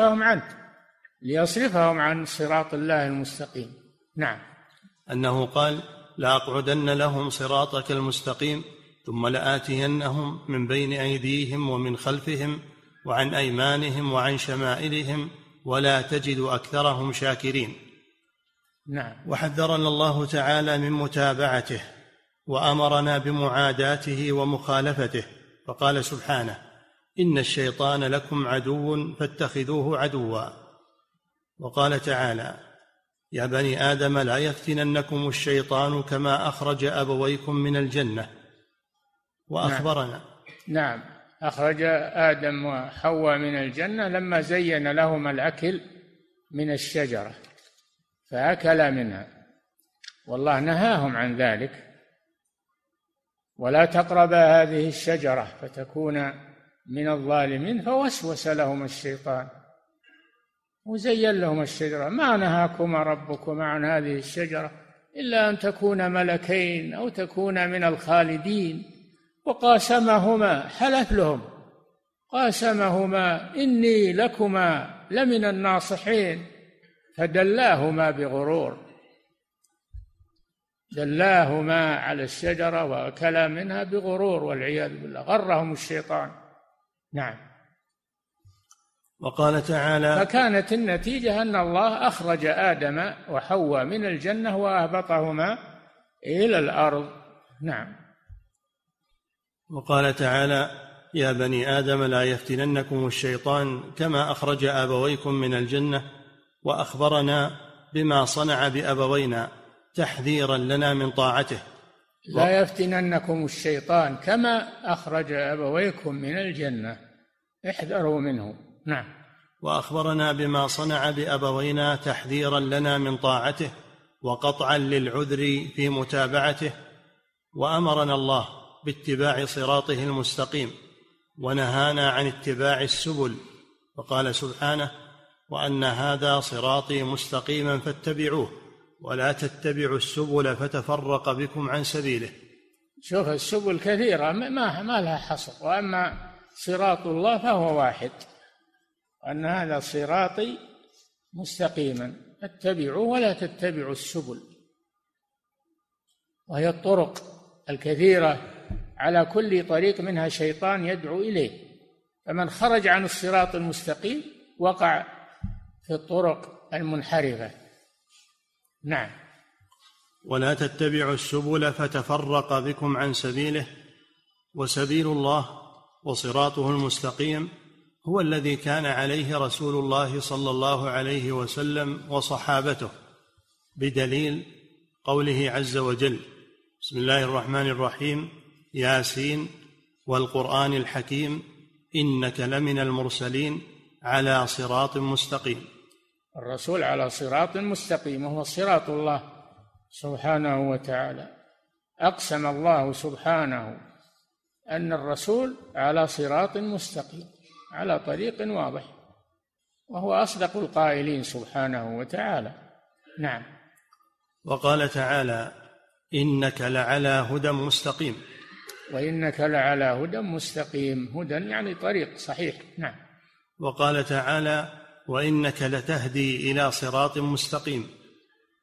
D: ليصرفهم عن صراط الله المستقيم. نعم.
C: أنه قال: لأقعدن لهم صراطك المستقيم ثم لآتينهم من بين أيديهم ومن خلفهم وعن أيمانهم وعن شمائلهم ولا تجد أكثرهم شاكرين.
D: نعم.
C: وحذرنا الله تعالى من متابعته وأمرنا بمعاداته ومخالفته، فقال سبحانه: إن الشيطان لكم عدو فاتخذوه عدوا. وقال تعالى: يا بني آدم لا يفتننكم الشيطان كما أخرج أبويكم من الجنة. وأخبرنا.
D: نعم. أخرج آدم وحواء من الجنة لما زين لهما الأكل من الشجرة فأكلا منها، والله نهاهم عن ذلك: ولا تقربا هذه الشجرة فتكونا من الظالمين. فوسوس لهما الشيطان وزين لهما الشجرة: ما نهاكما ربكما عن هذه الشجرة إلا أن تكونا ملكين أو تكونا من الخالدين. وقاسمهما، حلف لهم، قاسمهما إني لكما لمن الناصحين فدلاهما بغرور، دلاهما على الشجرة وأكلا منها بغرور والعياذ بالله، غرهم الشيطان. نعم.
C: وقال تعالى:
D: فكانت النتيجة أن الله أخرج آدم وحواء من الجنة وأهبطهما إلى الأرض. نعم.
C: وقال تعالى: يا بني آدم لا يفتننكم الشيطان كما أخرج أبويكم من الجنة. وأخبرنا بما صنع بأبوينا تحذيرا لنا من طاعته.
D: لا يفتننكم الشيطان كما أخرج أبويكم من الجنة، احذروا منه. نعم.
C: وأخبرنا بما صنع بأبوينا تحذيرا لنا من طاعته وقطعا للعذر في متابعته. وأمرنا الله باتباع صراطه المستقيم ونهانا عن اتباع السبل، وقال سبحانه: وأن هذا صراطي مستقيما فاتبعوه ولا تتبعوا السبل فتفرق بكم عن سبيله.
D: شوف، السبل كثيرة ما لها حصر، وأما صراط الله فهو واحد، وأن هذا صراطي مستقيما فاتبعوه ولا تتبعوا السبل، وهي الطرق الكثيرة، على كل طريق منها شيطان يدعو إليه، فمن خرج عن الصراط المستقيم وقع في الطرق المنحرفة. نعم.
C: ولا تتبعوا السبل فتفرق بكم عن سبيله. وسبيل الله وصراطه المستقيم هو الذي كان عليه رسول الله صلى الله عليه وسلم وصحابته، بدليل قوله عز وجل: بسم الله الرحمن الرحيم، ياسين والقرآن الحكيم إنك لمن المرسلين على صراط مستقيم.
D: الرسول على صراط مستقيم وهو صراط الله سبحانه وتعالى. أقسم الله سبحانه أن الرسول على صراط مستقيم، على طريق واضح، وهو أصدق القائلين سبحانه وتعالى. نعم.
C: وقال تعالى: إنك لعلى هدى مستقيم.
D: وإنك لعلى هدى مستقيم، هدى يعني طريق صحيح. نعم.
C: وقال تعالى: وإنك لتهدي إلى صراط مستقيم.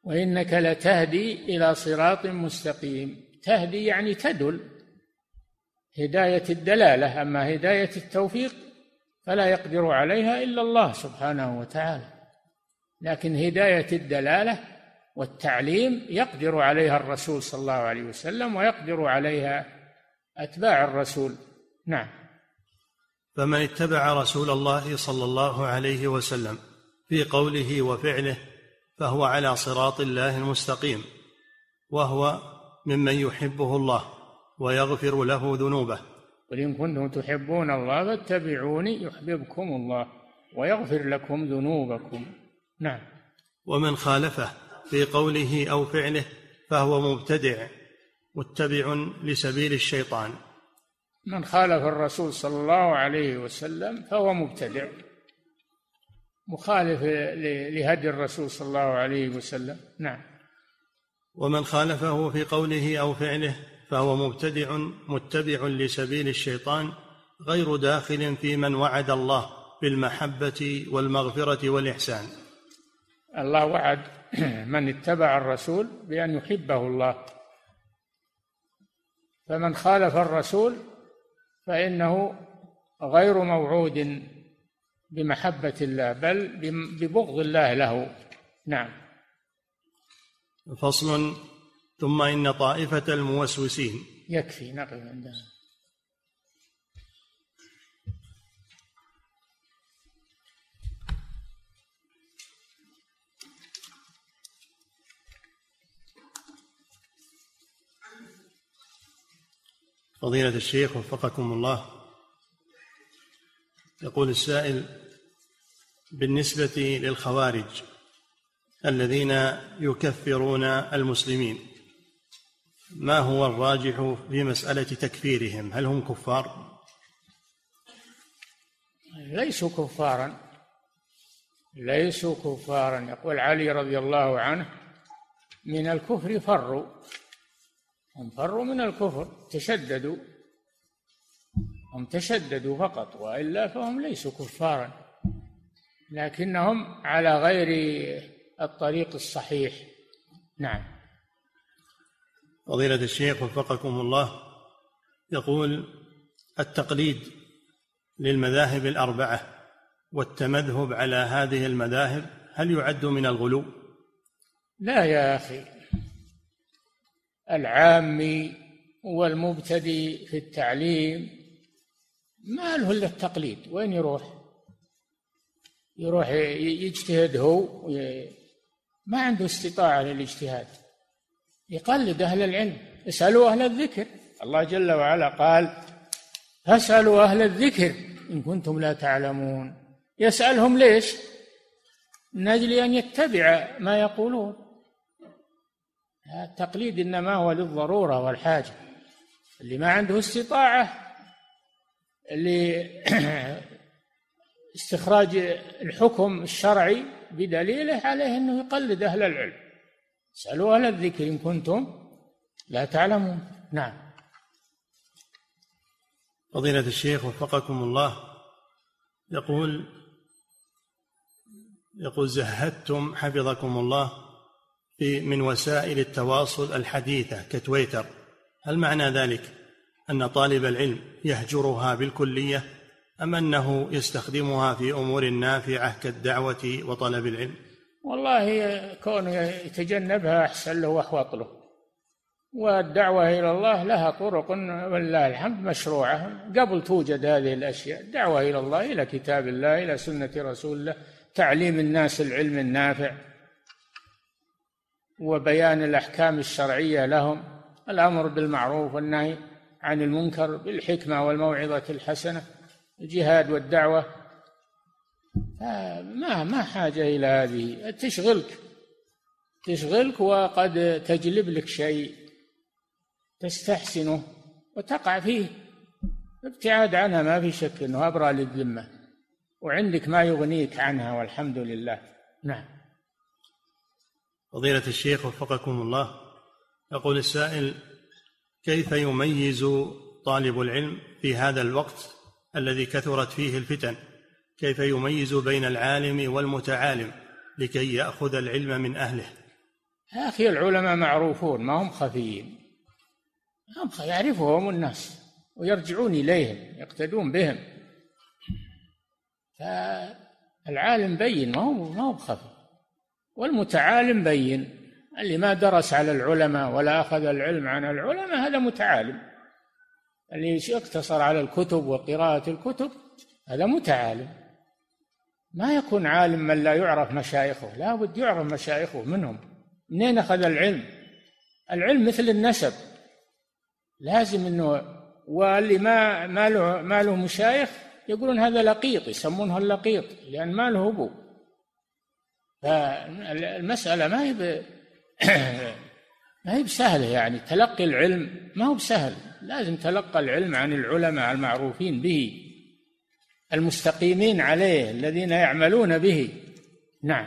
D: وإنك لتهدي إلى صراط مستقيم. تهدي يعني تدل، هداية الدلالة. أما هداية التوفيق فلا يقدر عليها إلا الله سبحانه وتعالى، لكن هداية الدلالة والتعليم يقدر عليها الرسول صلى الله عليه وسلم، ويقدر عليها أتباع الرسول. نعم.
C: فمن اتبع رسول الله صلى الله عليه وسلم في قوله وفعله فهو على صراط الله المستقيم، وهو ممن يحبه الله ويغفر له ذنوبه.
D: قل إن كنتم تحبون الله فاتبعوني يحببكم الله ويغفر لكم ذنوبكم. نعم.
C: ومن خالفه في قوله أو فعله فهو مبتدع متبع لسبيل الشيطان.
D: من خالف الرسول صلى الله عليه وسلم فهو مبتدع مخالف لهدي الرسول صلى الله عليه وسلم. نعم.
C: ومن خالفه في قوله أو فعله فهو مبتدع متبع لسبيل الشيطان غير داخل في من وعد الله بالمحبة والمغفرة والإحسان.
D: الله وعد من اتبع الرسول بأن يحبه الله، فمن خالف الرسول فإنه غير موعود بمحبة الله بل ببغض الله له. نعم.
C: فصل. ثم إن طائفة الموسوسين.
D: يكفي نقف عندنا.
C: فضيلة الشيخ وفقكم الله، يقول السائل: بالنسبة للخوارج الذين يكفرون المسلمين، ما هو الراجح في مسألة تكفيرهم؟ هل هم كفار؟
D: ليسوا كفارا، ليسوا كفارا. يقول علي رضي الله عنه: من الكفر فروا، هم فروا من الكفر، تشددوا، هم تشددوا فقط، وإلا فهم ليسوا كفارا، لكنهم على غير الطريق الصحيح. نعم.
C: فضيلة الشيخ وفقكم الله، يقول: التقليد للمذاهب الأربعة والتمذهب على هذه المذاهب هل يعد من الغلو؟
D: لا يا أخي، العامي والمبتدئ في التعليم ما له إلا التقليد. وين يروح يجتهد هو، ما عنده استطاعة للاجتهاد، يقلد أهل العلم. اسألوا أهل الذكر، الله جل وعلا قال: فاسألوا أهل الذكر إن كنتم لا تعلمون. يسألهم ليش؟ من أجل أن يتبع ما يقولون. التقليد إنما هو للضرورة والحاجة. اللي ما عنده استطاعة لاستخراج الحكم الشرعي بدليله عليه أنه يقلد أهل العلم. اسألوا أهل الذكر إن كنتم لا تعلمون. نعم.
C: فضيلة الشيخ وفقكم الله، يقول زهدتم حفظكم الله من وسائل التواصل الحديثة كتويتر، هل معنى ذلك أن طالب العلم يهجرها بالكلية أم أنه يستخدمها في أمور نافعة كالدعوة وطلب العلم؟
D: والله كونه يتجنبها أحسن له وأحوط له، والدعوة إلى الله لها طرق ولله الحمد مشروعة قبل توجد هذه الأشياء. الدعوة إلى الله، إلى كتاب الله، إلى سنة رسول الله، تعليم الناس العلم النافع وبيان الأحكام الشرعية لهم، الأمر بالمعروف والنهي عن المنكر بالحكمة والموعظة الحسنة، الجهاد والدعوة. ما حاجة إلى هذه، تشغلك وقد تجلب لك شيء تستحسنه وتقع فيه. ابتعاد عنها ما في شك أنه أبرأ للذمة، وعندك ما يغنيك عنها والحمد لله. نعم.
C: فضيلة الشيخ وفقكم الله، يقول السائل: كيف يميز طالب العلم في هذا الوقت الذي كثرت فيه الفتن، كيف يميز بين العالم والمتعالم لكي يأخذ العلم من أهله؟
D: يا أخي العلماء معروفون، ما هم خفيين، هم يعرفهم الناس ويرجعون إليهم يقتدون بهم. فالعالم بين، ما هو بخفي، والمتعالم بين. اللي ما درس على العلماء ولا أخذ العلم عن العلماء هذا متعالم، اللي يقتصر على الكتب وقراءة الكتب هذا متعالم. ما يكون عالم من لا يعرف مشايخه، لا بد يعرف مشايخه منهم. منين أخذ العلم؟ العلم مثل النسب، لازم إنه، واللي ما له مشايخ يقولون هذا لقيط، يسمونه اللقيط لأن ما له أبو. فالمسألة ما هي بسهلة، يعني تلقي العلم ما هو بسهل، لازم تلقى العلم عن العلماء المعروفين به المستقيمين عليه الذين يعملون به. نعم.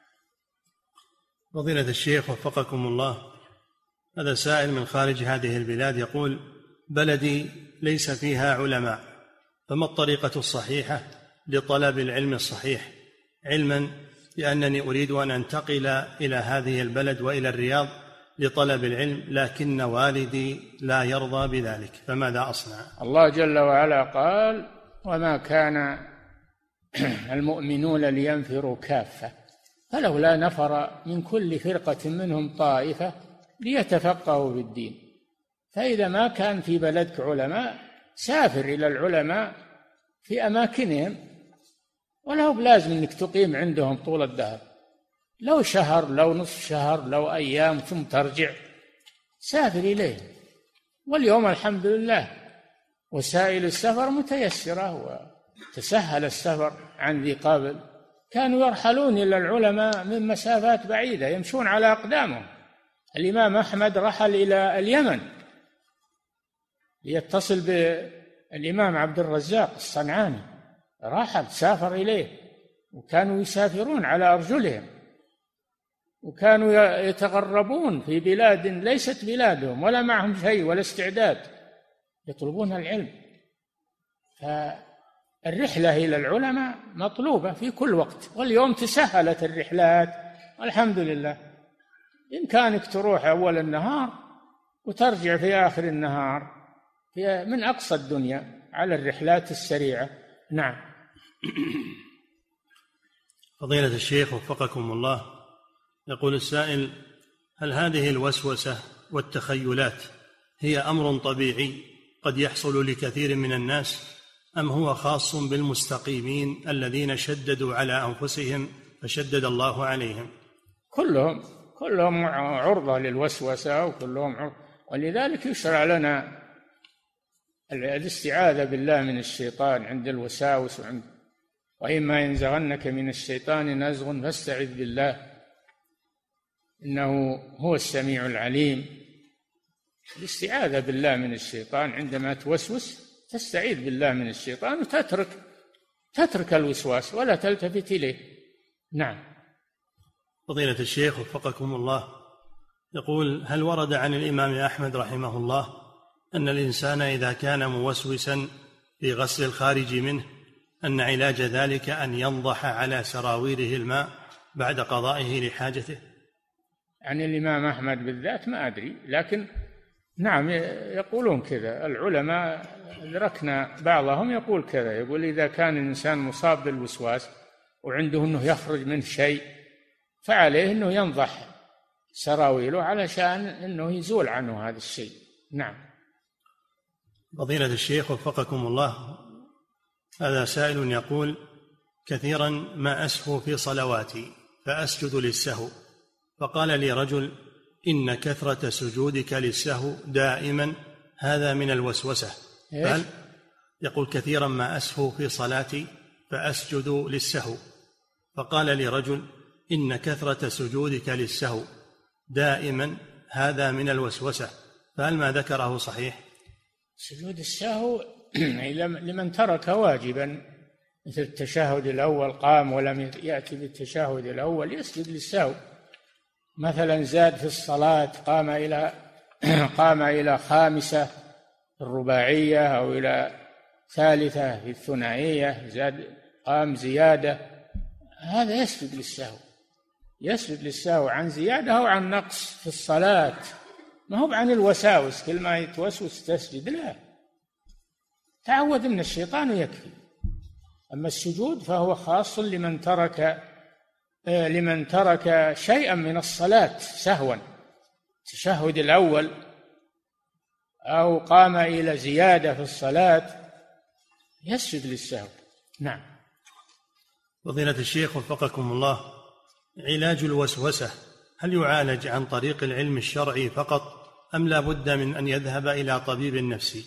C: فضيلة الشيخ وفقكم الله، هذا سائل من خارج هذه البلاد يقول: بلدي ليس فيها علماء، فما الطريقة الصحيحة لطلب العلم الصحيح، علما بأنني أريد أن أنتقل إلى هذه البلد وإلى الرياض لطلب العلم، لكن والدي لا يرضى بذلك، فماذا أصنع؟
D: الله جل وعلا قال: وما كان المؤمنون لينفروا كافة فلولا نفر من كل فرقة منهم طائفة ليتفقهوا في الدين. فإذا ما كان في بلدك علماء سافر إلى العلماء في أماكنهم، ولا هو بلازم أنك تقيم عندهم طول الدهر، لو شهر لو نصف شهر لو أيام ثم ترجع، سافر إليه. واليوم الحمد لله وسائل السفر متيسرة وتسهل السفر عن ذي قبل، كانوا يرحلون إلى العلماء من مسافات بعيدة يمشون على أقدامهم. الإمام أحمد رحل إلى اليمن ليتصل بالإمام عبد الرزاق الصنعاني، رحل سافر إليه، وكانوا يسافرون على أرجلهم، وكانوا يتغربون في بلاد ليست بلادهم ولا معهم شيء ولا استعداد، يطلبون العلم. فالرحلة إلى العلماء مطلوبة في كل وقت، واليوم تسهلت الرحلات والحمد لله. بإمكانك تروح أول النهار وترجع في آخر النهار من أقصى الدنيا على الرحلات السريعة. نعم.
C: فضيلة الشيخ وفقكم الله، يقول السائل: هل هذه الوسوسة والتخيلات هي أمر طبيعي قد يحصل لكثير من الناس، أم هو خاص بالمستقيمين الذين شددوا على أنفسهم فشدد الله عليهم؟
D: كلهم عرضة للوسوسة، وكلهم عرضة، ولذلك يشرع لنا الاستعاذة بالله من الشيطان عند الوساوس، وإما ينزغنك من الشيطان نزغ فاستعذ بالله إنه هو السميع العليم. الاستعاذة بالله من الشيطان عندما توسوس تستعيذ بالله من الشيطان وتترك الوسواس ولا تلتفت إليه. نعم.
C: فضيلة الشيخ وفقكم الله، يقول: هل ورد عن الإمام أحمد رحمه الله أن الإنسان إذا كان موسوسا في غسل الخارج منه أن علاج ذلك أن ينضح على سراويله الماء بعد قضائه لحاجته؟
D: عن الإمام أحمد بالذات ما أدري، لكن نعم يقولون كذا العلماء، أدركنا بعضهم يقول كذا، يقول إذا كان الإنسان مصاب بالوسواس وعنده أنه يخرج منه شيء فعليه أنه ينضح سراويله علشان أنه يزول عنه هذا الشيء. نعم.
C: فضيلة الشيخ وفقكم الله، هذا سائل يقول: كثيرا ما أسهو في صلواتي فأسجد للسهو، فقال لي رجل: إن كثرة سجودك للسهو دائما هذا من الوسوسة. بل يقول: كثيرا ما أسهو في صلاتي فأسجد للسهو، فقال لي رجل: إن كثرة سجودك للسهو دائما هذا من الوسوسة، فهل ما ذكره صحيح؟
D: سجود السهو لمن ترك واجبا مثل التشهد الأول، قام ولم يأتي بالتشهد الأول يسجد للسهو. مثلا زاد في الصلاة، قام إلى خامسة الرباعية أو إلى ثالثة في الثنائية، قام زيادة، هذا يسجد للسهو يسجد للسهو عن زيادة أو عن نقص في الصلاة، ما هو عن الوساوس، كل ما يتوسوس تسجد، لا، تعوذ من الشيطان ويكفي. أما السجود فهو خاص لمن ترك شيئا من الصلاة سهوا، التشهد الأول، أو قام إلى زيادة في الصلاة، يسجد للسهو. نعم.
C: فضيلة الشيخ وفقكم الله، علاج الوسوسة هل يعالج عن طريق العلم الشرعي فقط أم لا بد من أن يذهب إلى طبيب نفسي؟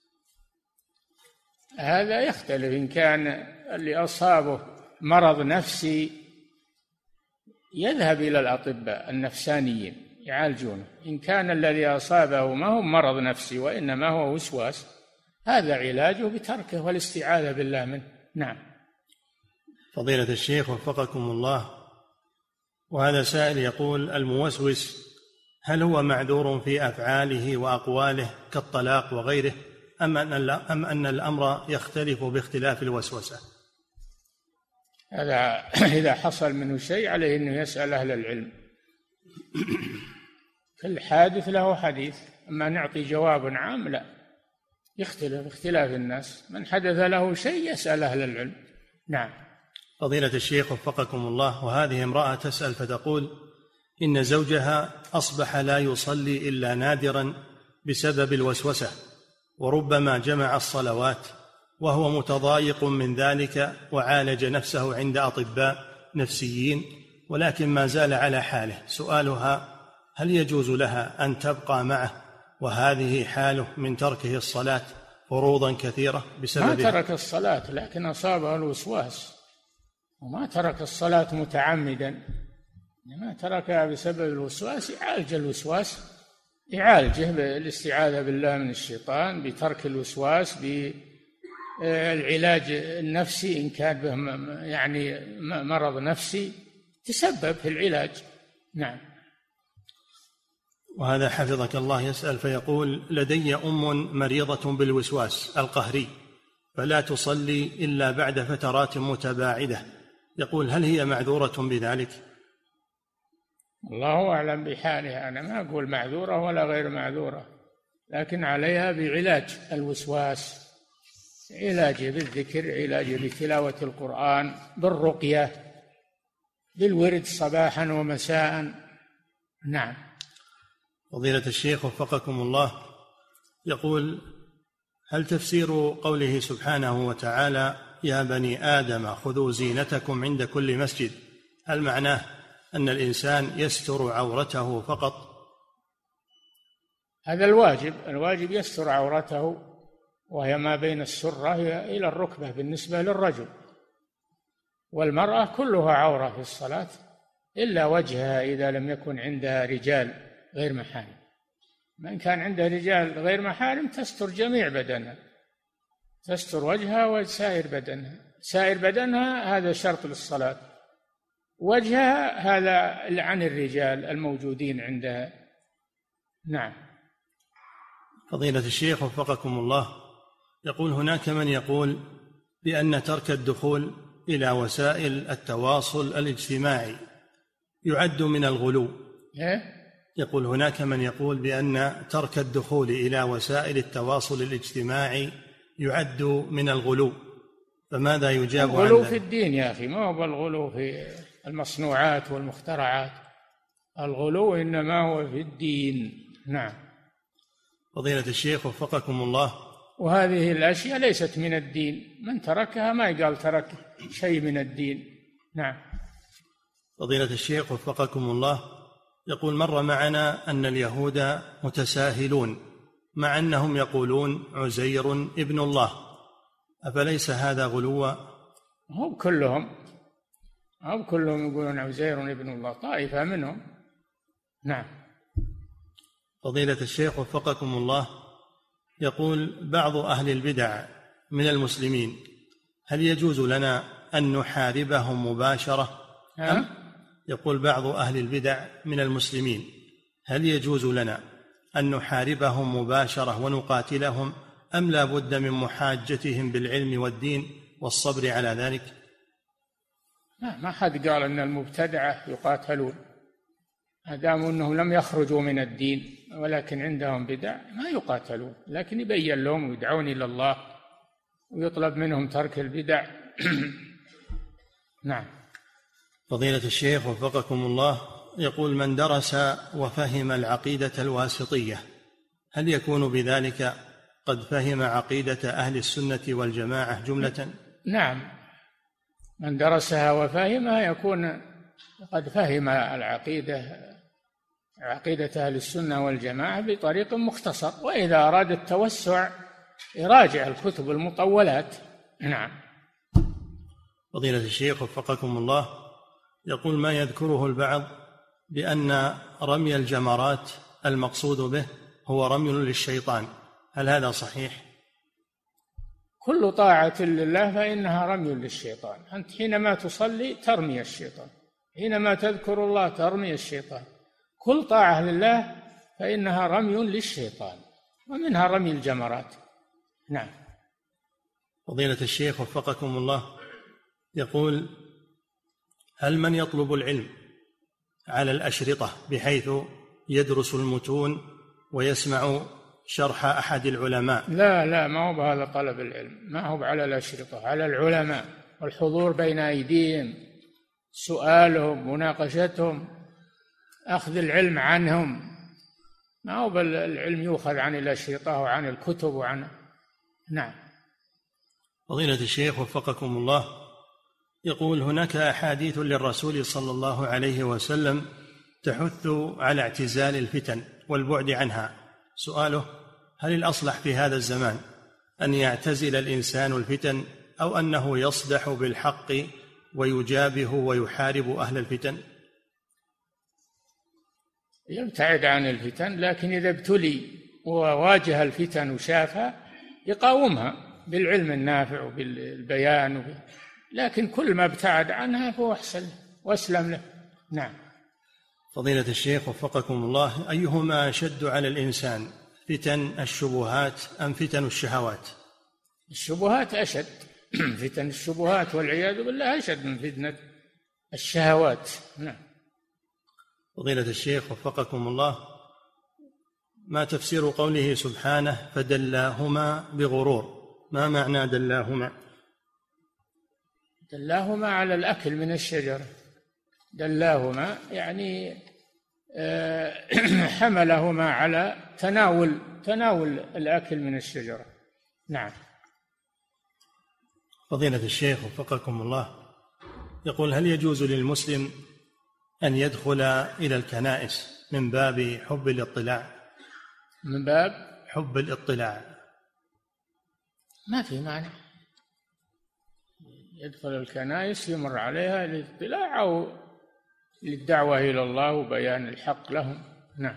D: هذا يختلف، إن كان اللي أصابه مرض نفسي يذهب إلى الأطباء النفسانيين يعالجونه، إن كان الذي أصابه ما هو مرض نفسي وإنما هو وسواس، هذا علاجه بتركه والاستعاذة بالله منه. نعم.
C: فضيلة الشيخ وفقكم الله، وهذا سائل يقول: الموسوس هل هو معذور في أفعاله وأقواله كالطلاق وغيره، أم أن الأمر يختلف باختلاف الوسوسة؟
D: هذا إذا حصل منه شيء عليه أنه يسأل أهل العلم، كل حادث له حديث، أما نعطي جواب عام لا، يختلف اختلاف الناس، من حدث له شيء يسأل أهل العلم. نعم.
C: فضيلة الشيخ وفقكم الله، وهذه امرأة تسأل فتقول: إن زوجها أصبح لا يصلي إلا نادرا بسبب الوسوسة، وربما جمع الصلوات، وهو متضايق من ذلك، وعالج نفسه عند أطباء نفسيين، ولكن ما زال على حاله. سؤالها: هل يجوز لها أن تبقى معه وهذه حاله من تركه الصلاة فروضا كثيرة بسببها؟
D: ما ترك الصلاة لكن أصابه الوسواس، وما ترك الصلاة متعمدا، ما تركها بسبب الوسواس. يعالج الوسواس، يعالجه بالاستعاذة بالله من الشيطان، بترك الوسواس، بالعلاج النفسي إن كان به يعني مرض نفسي تسبب في العلاج. نعم.
C: وهذا حفظك الله يسأل فيقول: لدي أم مريضة بالوسواس القهري، فلا تصلي إلا بعد فترات متباعدة، يقول: هل هي معذورة بذلك؟
D: الله أعلم بحالها، أنا ما أقول معذورة ولا غير معذورة، لكن عليها بعلاج الوسواس، علاجه بالذكر، علاجه بتلاوة القرآن، بالرقية، بالورد صباحا ومساء. نعم.
C: فضيلة الشيخ وفقكم الله، يقول: هل تفسير قوله سبحانه وتعالى: يا بني آدم خذوا زينتكم عند كل مسجد، هل معناه أن الإنسان يستر عورته فقط؟
D: هذا الواجب يستر عورته، وهي ما بين السرة إلى الركبة بالنسبة للرجل، والمرأة كلها عورة في الصلاة إلا وجهها إذا لم يكن عندها رجال غير محارم. من كان عندها رجال غير محارم تستر جميع بدنها، تستر وجهها وسائر بدنها، سائر بدنها هذا شرط للصلاة، وجهها هذا عن الرجال الموجودين عندها. نعم.
C: فضيلة الشيخ وفقكم الله، يقول: هناك من يقول بأن ترك الدخول إلى وسائل التواصل الاجتماعي يعد من الغلو. يقول: هناك من يقول بأن ترك الدخول إلى وسائل التواصل الاجتماعي يعد من الغلو، فماذا يجاب عنه؟
D: الغلو في الدين يا أخي، ما هو الغلو في المصنوعات والمخترعات، الغلو إنما هو في الدين. نعم.
C: فضيلة الشيخ وفقكم الله،
D: وهذه الأشياء ليست من الدين، من تركها ما يقال ترك شيء من الدين. نعم.
C: فضيلة الشيخ وفقكم الله، يقول: مر معنا أن اليهود متساهلون مع أنهم يقولون عزير ابن الله، أفليس هذا غلوا؟
D: هم كلهم يقولون عزير ابن الله، طائفة منهم. نعم.
C: فضيلة الشيخ وفقكم الله، يقول: بعض أهل البدع من المسلمين هل يجوز لنا أن نحاربهم مباشرة؟ يقول: بعض أهل البدع من المسلمين هل يجوز لنا أن نحاربهم مباشرة ونقاتلهم، أم لا بد من محاجتهم بالعلم والدين والصبر على ذلك؟
D: ما حد قال أن المبتدعة يقاتلون، ما داموا أنهم لم يخرجوا من الدين ولكن عندهم بدع ما يقاتلون، لكن يبين لهم ويدعون إلى الله ويطلب منهم ترك البدع. نعم.
C: فضيلة الشيخ وفقكم الله، يقول: من درس وفهم العقيدة الواسطية هل يكون بذلك قد فهم عقيدة أهل السنة والجماعة جملة؟
D: نعم، من درسها وفهمها يكون قد فهم عقيدة أهل السنة والجماعة بطريق مختصر، وإذا أراد التوسع يراجع الكتب المطولات. نعم.
C: فضيلة الشيخ وفقكم الله، يقول: ما يذكره البعض بأن رمي الجمرات المقصود به هو رمي للشيطان، هل هذا صحيح؟
D: كل طاعة لله فإنها رمي للشيطان. أنت حينما تصلي ترمي الشيطان، حينما تذكر الله ترمي الشيطان. كل طاعة لله فإنها رمي للشيطان، ومنها رمي الجمرات. نعم.
C: فضيلة الشيخ وفقكم الله، يقول: هل من يطلب العلم على الأشرطة بحيث يدرس المتون ويسمع شرح أحد العلماء؟
D: لا، ما هو بهذا طلب العلم، ما هو على الأشرطة، على العلماء، والحضور بين أيديهم، سؤالهم، مناقشتهم، أخذ العلم عنهم، ما هو العلم يؤخذ عن الأشرطة وعن الكتب وعن. نعم.
C: فضيلة الشيخ وفقكم الله، يقول: هناك أحاديث للرسول صلى الله عليه وسلم تحث على اعتزال الفتن والبعد عنها. سؤاله: هل الأصلح في هذا الزمان أن يعتزل الإنسان الفتن أو أنه يصدح بالحق ويجابه ويحارب أهل الفتن؟
D: يبتعد عن الفتن، لكن إذا ابتلي وواجه الفتن وشافها يقاومها بالعلم النافع وبالبيان لكن كل ما ابتعد عنها فهو أحسن وأسلم له. نعم.
C: فضيلة الشيخ وفقكم الله، أيهما أشد على الإنسان، فتن الشبهات أم فتن الشهوات؟
D: الشبهات أشد. فتن الشبهات والعياذ بالله أشد من فتنة الشهوات. نعم.
C: فضيلة الشيخ وفقكم الله، ما تفسير قوله سبحانه: فدلاهما بغرور؟ ما معنى دلاهما؟
D: دلاهما على الأكل من الشجرة، دلاهما يعني حملهما على تناول الأكل من الشجرة. نعم.
C: فضيلة الشيخ وفقكم الله، يقول: هل يجوز للمسلم أن يدخل إلى الكنائس من باب حب الاطلاع؟
D: من باب
C: حب الاطلاع.
D: ما في معنى، يدخل الكنائس يمر عليها للاطلاع أو للدعوة إلى الله وبيان الحق لهم. نعم.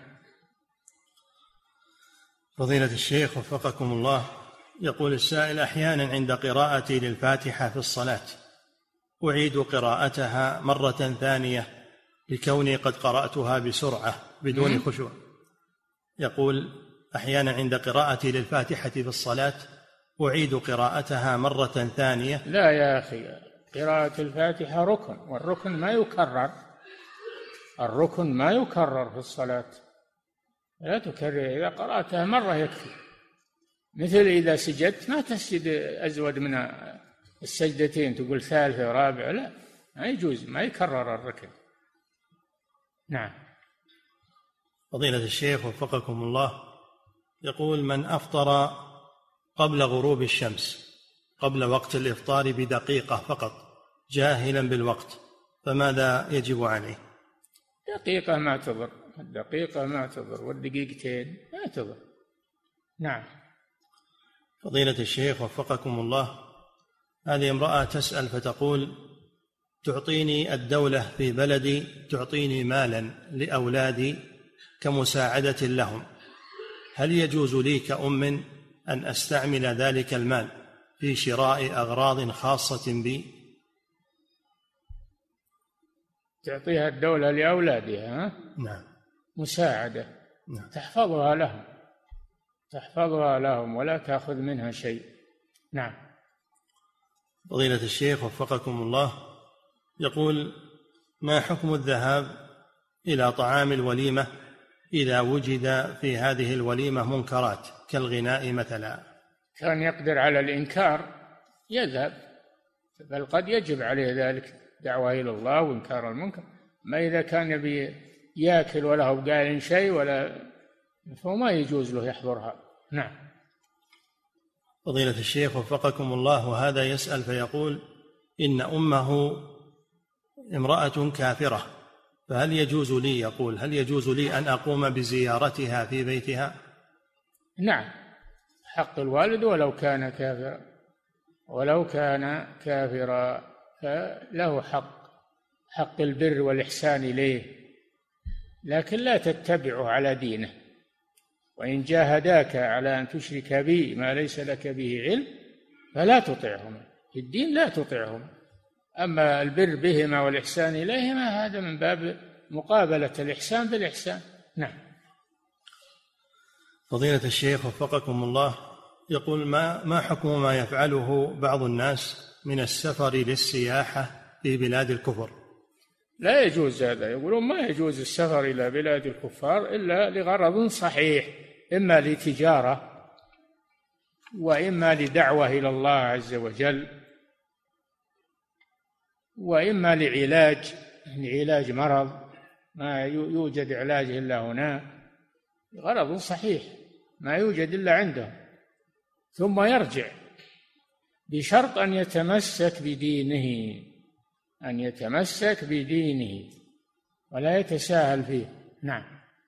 C: فضيلة الشيخ وفقكم الله، يقول السائل: أحيانا عند قراءتي للفاتحة في الصلاة أعيد قراءتها مرة ثانية لكوني قد قرأتها بسرعة بدون خشوع. يقول: أحيانا عند قراءتي للفاتحة في الصلاة أعيد قراءتها مرة ثانية.
D: لا يا أخي، قراءة الفاتحة ركن، والركن ما يكرر، الركن ما يكرر في الصلاة، لا تكرر، إذا قرأتها مرة يكفي. مثل إذا سجدت ما تسجد أزود من السجدتين تقول ثالثة ورابعة، لا، ما يجوز، ما يكرر الركن. نعم.
C: فضيلة الشيخ وفقكم الله، يقول: من أفطر قبل غروب الشمس قبل وقت الإفطار بدقيقة فقط جاهلا بالوقت فماذا يجب عليه؟
D: دقيقة ما تضر، الدقيقة ما تضر، والدقيقتين ما تضر. نعم.
C: فضيلة الشيخ وفقكم الله، هذه امرأة تسأل فتقول: تعطيني الدولة في بلدي تعطيني مالا لأولادي كمساعدة لهم، هل يجوز لي كأم أن أستعمل ذلك المال في شراء أغراض خاصة بي؟
D: تعطيها الدولة لأولادها؟
C: نعم.
D: مساعدة.
C: نعم.
D: تحفظها لهم ولا تأخذ منها شيء. نعم.
C: فضيلة الشيخ وفقكم الله، يقول: ما حكم الذهاب إلى طعام الوليمة إذا وجد في هذه الوليمة منكرات كالغناء مثلا؟ كان
D: يقدر على الإنكار يذهب، بل قد يجب عليه ذلك، دعوة إلى الله وإنكار المنكر. ما إذا كان يبي يأكل ولا هو قال شيء ولا، فما يجوز له يحضرها. نعم.
C: فضيلة الشيخ وفقكم الله، وهذا يسأل فيقول: إن أمه امرأة كافرة، فهل يجوز لي، يقول هل يجوز لي أن أقوم بزيارتها في بيتها؟
D: نعم، حق الوالد ولو كان كافرا، ولو كان كافرا فله حق البر والإحسان إليه، لكن لا تتبعه على دينه. وإن جاهداك على أن تشرك بي ما ليس لك به علم فلا تطعهما، في الدين لا تطعهما. أما البر بهما والإحسان إليهما هذا من باب مقابلة الإحسان بالإحسان. نعم.
C: فضيلة الشيخ وفقكم الله، يقول: ما حكم ما يفعله بعض الناس من السفر للسياحة في بلاد الكفر؟
D: لا يجوز هذا، يقولون ما يجوز السفر إلى بلاد الكفار إلا لغرض صحيح، إما لتجارة وإما لدعوة إلى الله عز وجل وإما لعلاج مرض ما يوجد علاج إلا هنا، غرض صحيح ما يوجد إلا عندهم، ثم يرجع بشرط أن يتمسك بدينه ولا يتساهل فيه. نعم.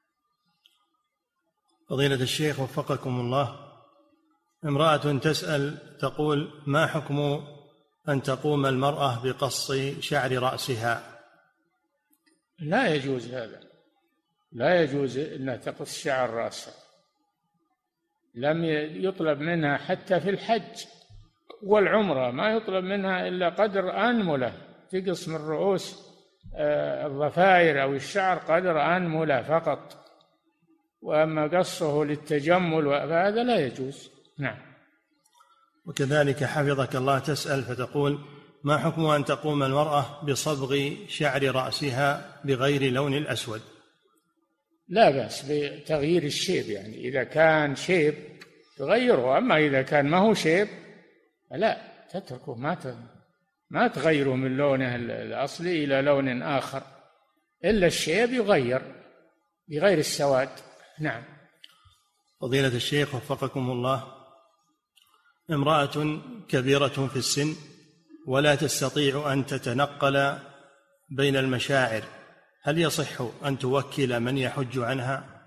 C: فضيلة الشيخ وفقكم الله، امرأة تسأل تقول: ما حكم أن تقوم المرأة بقص شعر رأسها؟
D: لا يجوز هذا، لا يجوز أنها تقص شعر رأسها. لم يطلب منها حتى في الحج والعمرة، ما يطلب منها إلا قدر أنملة، تقص من رؤوس الضفائر أو الشعر قدر أنملة فقط، وأما قصه للتجمل فهذا لا يجوز. نعم.
C: وكذلك حفظك الله تسأل فتقول: ما حكم أن تقوم المرأة بصبغ شعر رأسها بغير لون الأسود؟
D: لا بأس بتغيير الشيب، يعني إذا كان شيب تغيره، أما إذا كان ما هو شيب لا تتركه، ما تغيره من لونه الأصلي إلى لون آخر، إلا الشيب يغير بغير السواد. نعم.
C: فضيلة الشيخ وفقكم الله، امرأة كبيرة في السن ولا تستطيع أن تتنقل بين المشاعر، هل يصح أن توكل من يحج عنها؟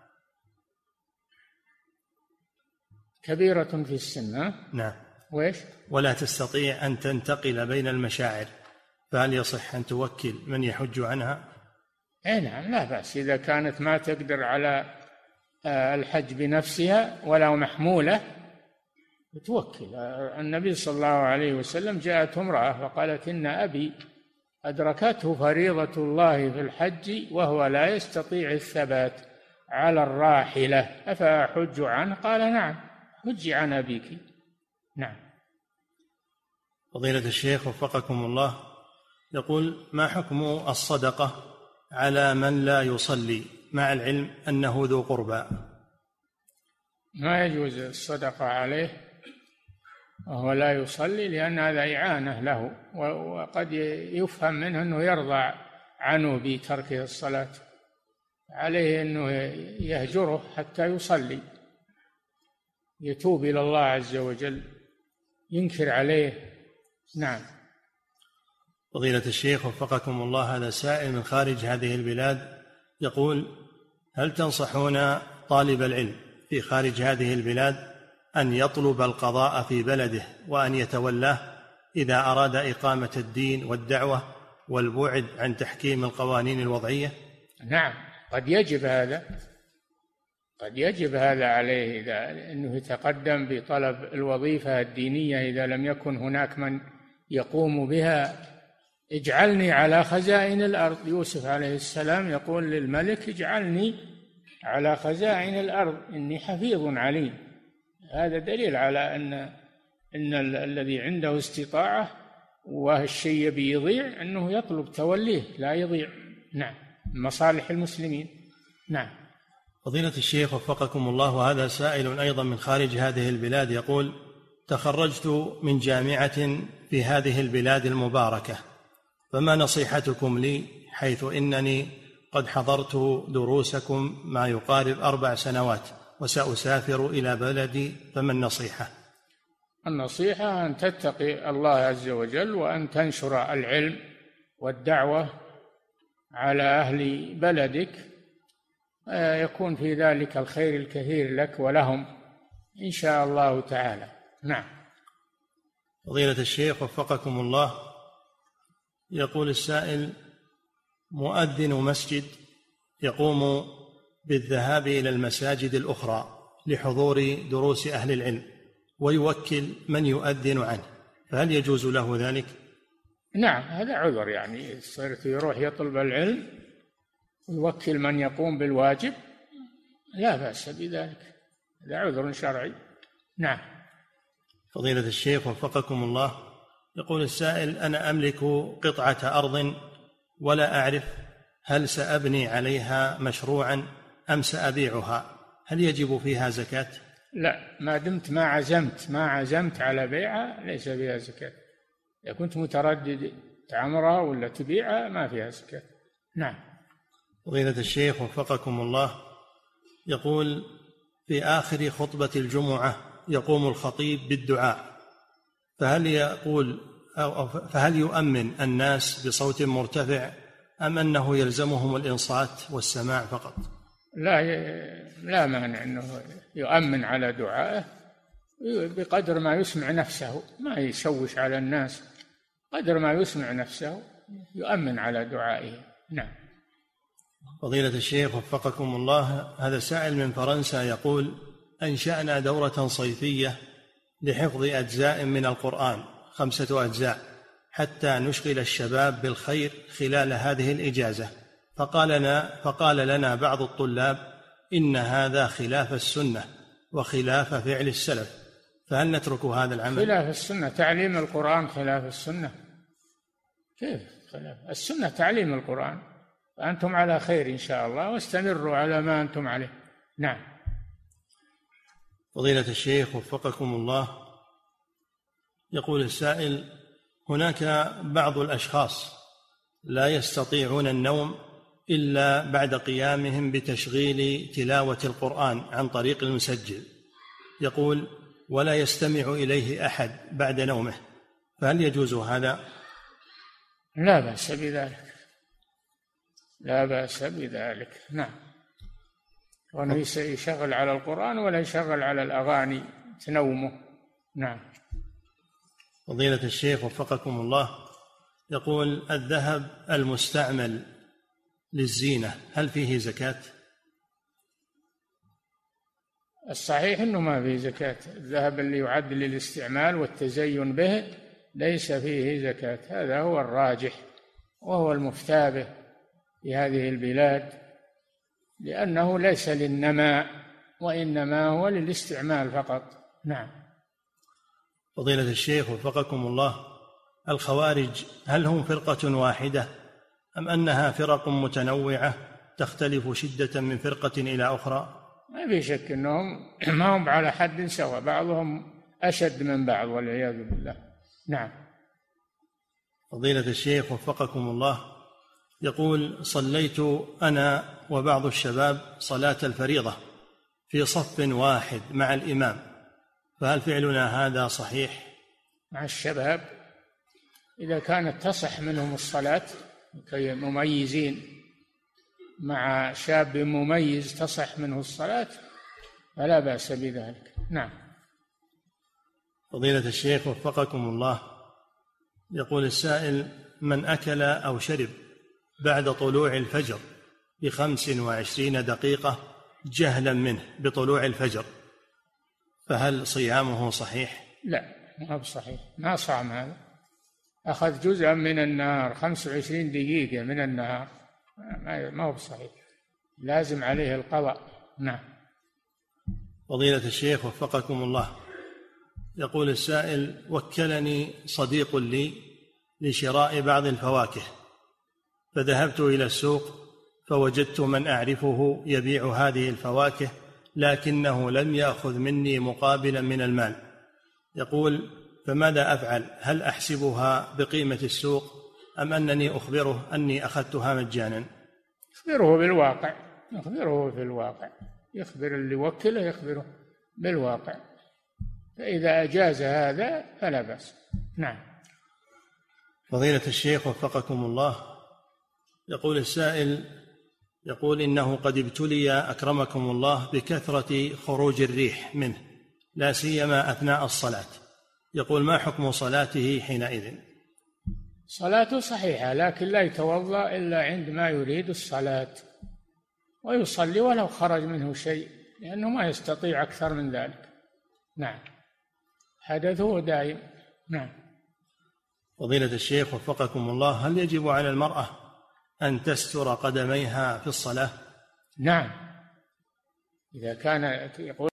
D: كبيرة في السن؟
C: نعم.
D: وإيش؟
C: ولا تستطيع أن تنتقل بين المشاعر، فهل يصح أن توكل من يحج عنها؟
D: أي نعم، لا بأس إذا كانت ما تقدر على الحج بنفسها ولا محمولة توكل. النبي صلى الله عليه وسلم جاءته امرأة فقالت: إن أبي أدركته فريضة الله في الحج وهو لا يستطيع الثبات على الراحلة أفأحج عنه؟ قال: نعم، حج عن أبيك. نعم.
C: فضيلة الشيخ وفقكم الله، يقول: ما حكم الصدقة على من لا يصلي مع العلم أنه ذو قربى؟
D: ما يجوز الصدقة عليه وهو لا يصلي، لأن هذا إعانة له، وقد يفهم منه أنه يرضى عنه بتركه الصلاة، عليه أنه يهجره حتى يصلي، يتوب إلى الله عز وجل، ينكر عليه. نعم.
C: فضيلة الشيخ وفقكم الله، هذا سائل من خارج هذه البلاد يقول: هل تنصحون طالب العلم في خارج هذه البلاد أن يطلب القضاء في بلده وأن يتولاه إذا أراد إقامة الدين والدعوة والبعد عن تحكيم القوانين الوضعية؟
D: نعم، قد يجب هذا عليه، إذا أنه يتقدم بطلب الوظيفة الدينية إذا لم يكن هناك من يقوم بها. اجعلني على خزائن الأرض، يوسف عليه السلام يقول للملك: اجعلني على خزائن الأرض إني حفيظ عليم. هذا دليل على أن الذي عنده استطاعة والشيء يبي يضيع أنه يطلب توليه لا يضيع. نعم، مصالح المسلمين. نعم.
C: فضيلة الشيخ وفقكم الله، وهذا سائل أيضا من خارج هذه البلاد يقول: تخرجت من جامعة في هذه البلاد المباركة، فما نصيحتكم لي حيث إنني قد حضرت دروسكم ما يقارب 4 سنوات وسأسافر إلى بلدي، فما النصيحة؟
D: النصيحة أن تتقي الله عز وجل وأن تنشر العلم والدعوة على أهل بلدك، يكون في ذلك الخير الكثير لك ولهم إن شاء الله تعالى. نعم.
C: فضيلة الشيخ وفقكم الله، يقول السائل: مؤذن مسجد يقوم بالذهاب إلى المساجد الأخرى لحضور دروس أهل العلم ويوكل من يؤذن عنه، فهل يجوز له ذلك؟
D: نعم، هذا عذر، يعني صرت يروح يطلب العلم ويوكل من يقوم بالواجب، لا بأس بذلك، هذا عذر شرعي. نعم.
C: فضيلة الشيخ وفقكم الله، يقول السائل: أنا أملك قطعة أرض ولا أعرف هل سأبني عليها مشروعا أم سأبيعها، هل يجب فيها زكاة؟
D: لا، ما دمت ما عزمت على بيعها ليس فيها زكاة. إذا كنت متردد تعمرها ولا تبيعها ما فيها زكاة. نعم.
C: فضيلة الشيخ وفقكم الله، يقول: في آخر خطبة الجمعة يقوم الخطيب بالدعاء، فهل يؤمن الناس بصوت مرتفع أم أنه يلزمهم الإنصات والسماع فقط؟
D: لا مانع أنه يؤمن على دعائه بقدر ما يسمع نفسه، ما يشوش على الناس، قدر ما يسمع نفسه يؤمن على دعائه. نعم.
C: فضيلة الشيخ وفقكم الله، هذا سائل من فرنسا يقول: أنشأنا دورة صيفية لحفظ أجزاء من القرآن 5 أجزاء حتى نشغل الشباب بالخير خلال هذه الإجازة، فقال لنا بعض الطلاب إن هذا خلاف السنة وخلاف فعل السلف، فهل نترك هذا العمل؟
D: خلاف السنة تعليم القرآن، خلاف السنة كيف خلاف السنة؟ تعليم القرآن، فأنتم على خير إن شاء الله، واستمروا على ما أنتم عليه. نعم.
C: فضيلة الشيخ وفقكم الله، يقول السائل: هناك بعض الأشخاص لا يستطيعون النوم إلا بعد قيامهم بتشغيل تلاوة القرآن عن طريق المسجل، يقول: ولا يستمع إليه أحد بعد نومه، فهل يجوز هذا؟
D: لا بأس بذلك، لا بأس بذلك. نعم. وأنه يشغل على القرآن ولا يشغل على الأغاني تنومه. نعم.
C: فضيلة الشيخ وفقكم الله، يقول: الذهب المستعمل للزينة هل فيه زكاة؟
D: الصحيح أنه ما فيه زكاة، الذهب اللي يعد للاستعمال والتزين به ليس فيه زكاة، هذا هو الراجح وهو المفتى به في هذه البلاد، لأنه ليس للنماء وإنما هو للاستعمال فقط. نعم.
C: فضيلة الشيخ وفقكم الله، الخوارج هل هم فرقة واحدة أم أنها فرق متنوعة تختلف شدة من فرقة إلى أخرى؟
D: ما في شك أنهم ما هم على حد سواء، بعضهم أشد من بعض والعياذ بالله. نعم.
C: فضيلة الشيخ وفقكم الله، يقول: صليت أنا وبعض الشباب صلاة الفريضة في صف واحد مع الإمام، فهل فعلنا هذا صحيح؟
D: مع الشباب إذا كانت تصح منهم الصلاة مميزين مع شاب مميز تصح منه الصلاة فلا بأس بذلك. نعم.
C: فضيلة الشيخ وفقكم الله، يقول السائل: من أكل أو شرب بعد طلوع الفجر ب25 دقيقة جهلا منه بطلوع الفجر، فهل صيامه صحيح؟
D: لا، ما هو صحيح، ما صام هذا، أخذ جزءا من النهار، 25 دقيقة من النهار، ما هو صحيح، لازم عليه القضاء. نعم. فضيلة
C: الشيخ وفقكم الله، يقول السائل: وكلني صديق لي لشراء بعض الفواكه، فذهبت إلى السوق فوجدت من أعرفه يبيع هذه الفواكه لكنه لم يأخذ مني مقابلا من المال. يقول: فماذا أفعل؟ هل أحسبها بقيمة السوق أم أنني أخبره أني أخذتها مجانا؟
D: يخبره بالواقع، يخبره في الواقع، يخبر اللي وكله، يخبره بالواقع، فإذا أجاز هذا فلا بأس. نعم.
C: فضيلة الشيخ وفقكم الله، يقول السائل، يقول: إنه قد ابتلي أكرمكم الله بكثرة خروج الريح منه لا سيما أثناء الصلاة، يقول: ما حكم صلاته حينئذ؟
D: صلاته صحيحة، لكن لا يتوضأ إلا عندما يريد الصلاة، ويصلي ولو خرج منه شيء، لأنه ما يستطيع أكثر من ذلك. نعم، حدثه دائم. نعم.
C: فضيلة الشيخ وفقكم الله، هل يجب على المرأة أن تستر قدميها في الصلاة؟
D: نعم، إذا كان يقول